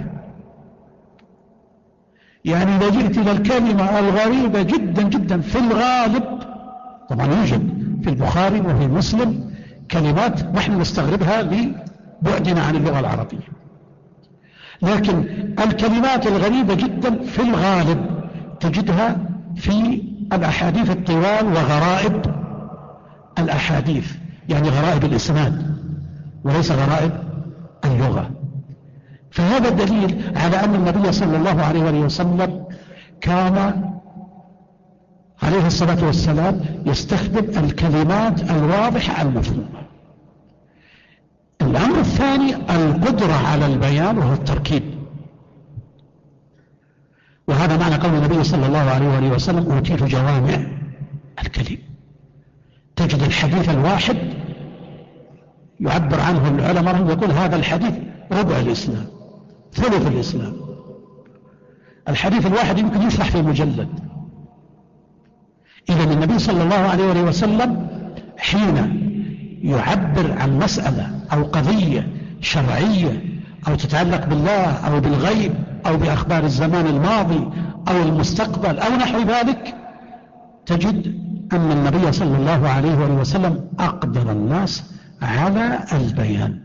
يعني إذا جئت إلى الكلمة الغريبة جدا جدا في الغالب، طبعا يوجد في البخاري وفي مسلم كلمات نحن نستغربها لبعدنا عن اللغة العربية، لكن الكلمات الغريبة جدا في الغالب تجدها في الأحاديث الطوال وغرائب الأحاديث، يعني غرائب الإسناد وليس غرائب اللغة. فهذا دليل على أن النبي صلى الله عليه وسلم كان عليه الصلاة والسلام يستخدم الكلمات الواضحة المفهومة. الأمر الثاني القدرة على البيان وهو التركيب، وهذا معنى قول النبي صلى الله عليه وسلم أوتيت جوامع الكلم. تجد الحديث الواحد يعبر عنه العلماء يقول هذا الحديث ربع الإسلام، ثلث الإسلام. الحديث الواحد يمكن يشرح في مجلد. إذا النبي صلى الله عليه وسلم حين يعبر عن مسألة أو قضية شرعية أو تتعلق بالله أو بالغيب أو بأخبار الزمان الماضي أو المستقبل أو نحو ذلك، تجد أن النبي صلى الله عليه وسلم أقدر الناس على البيان.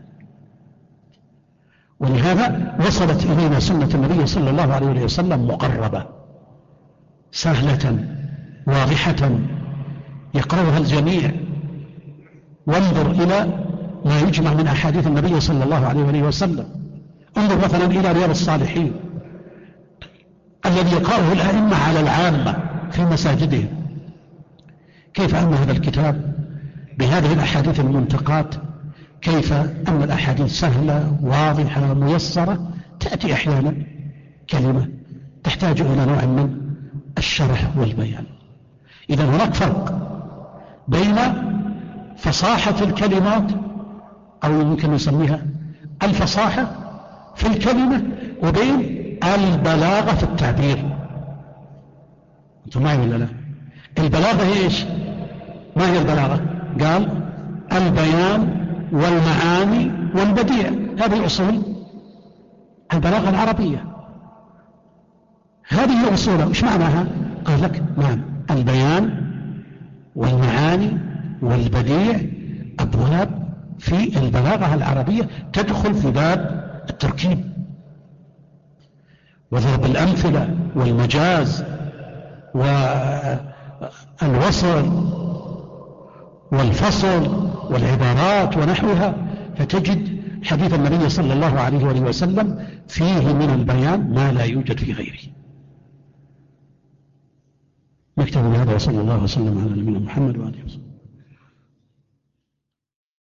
ولهذا وصلت إلينا سنة النبي صلى الله عليه وسلم مقربة سهلة واضحة يقرأها الجميع. وانظر إلى ما يجمع من أحاديث النبي صلى الله عليه وسلم. انظر مثلا إلى رياض الصالحين الذي يقرأه الأئمة على العامة في مساجدهم، كيف أن هذا الكتاب بهذه الأحاديث المنتقات، كيف أن الأحاديث سهلة واضحة ميسرة، تأتي أحيانا كلمة تحتاج إلى نوع من الشرح والبيان. إذا هناك فرق بين فصاحة الكلمات أو يمكن نسميها الفصاحة في الكلمة وبين البلاغة في التعبير. أنتم معي ولا لا؟ البلاغة هي إيش؟ ما هي البلاغة؟ قال البيان والمعاني والبديع، هذه أصول البلاغة العربية، هذه هي أصولها. إيش معناها؟ قال لك نعم، البيان والمعاني والبديع أبواب في البلاغة العربية تدخل في باب التركيب وضرب الأمثلة والمجاز والوصل والفصل والعبارات ونحوها. فتجد حديث النبي صلى الله عليه وسلم فيه من البيان ما لا يوجد في غيره. نكتفي بهذا وصلى الله وسلم على نبينا محمد وآله وسلم.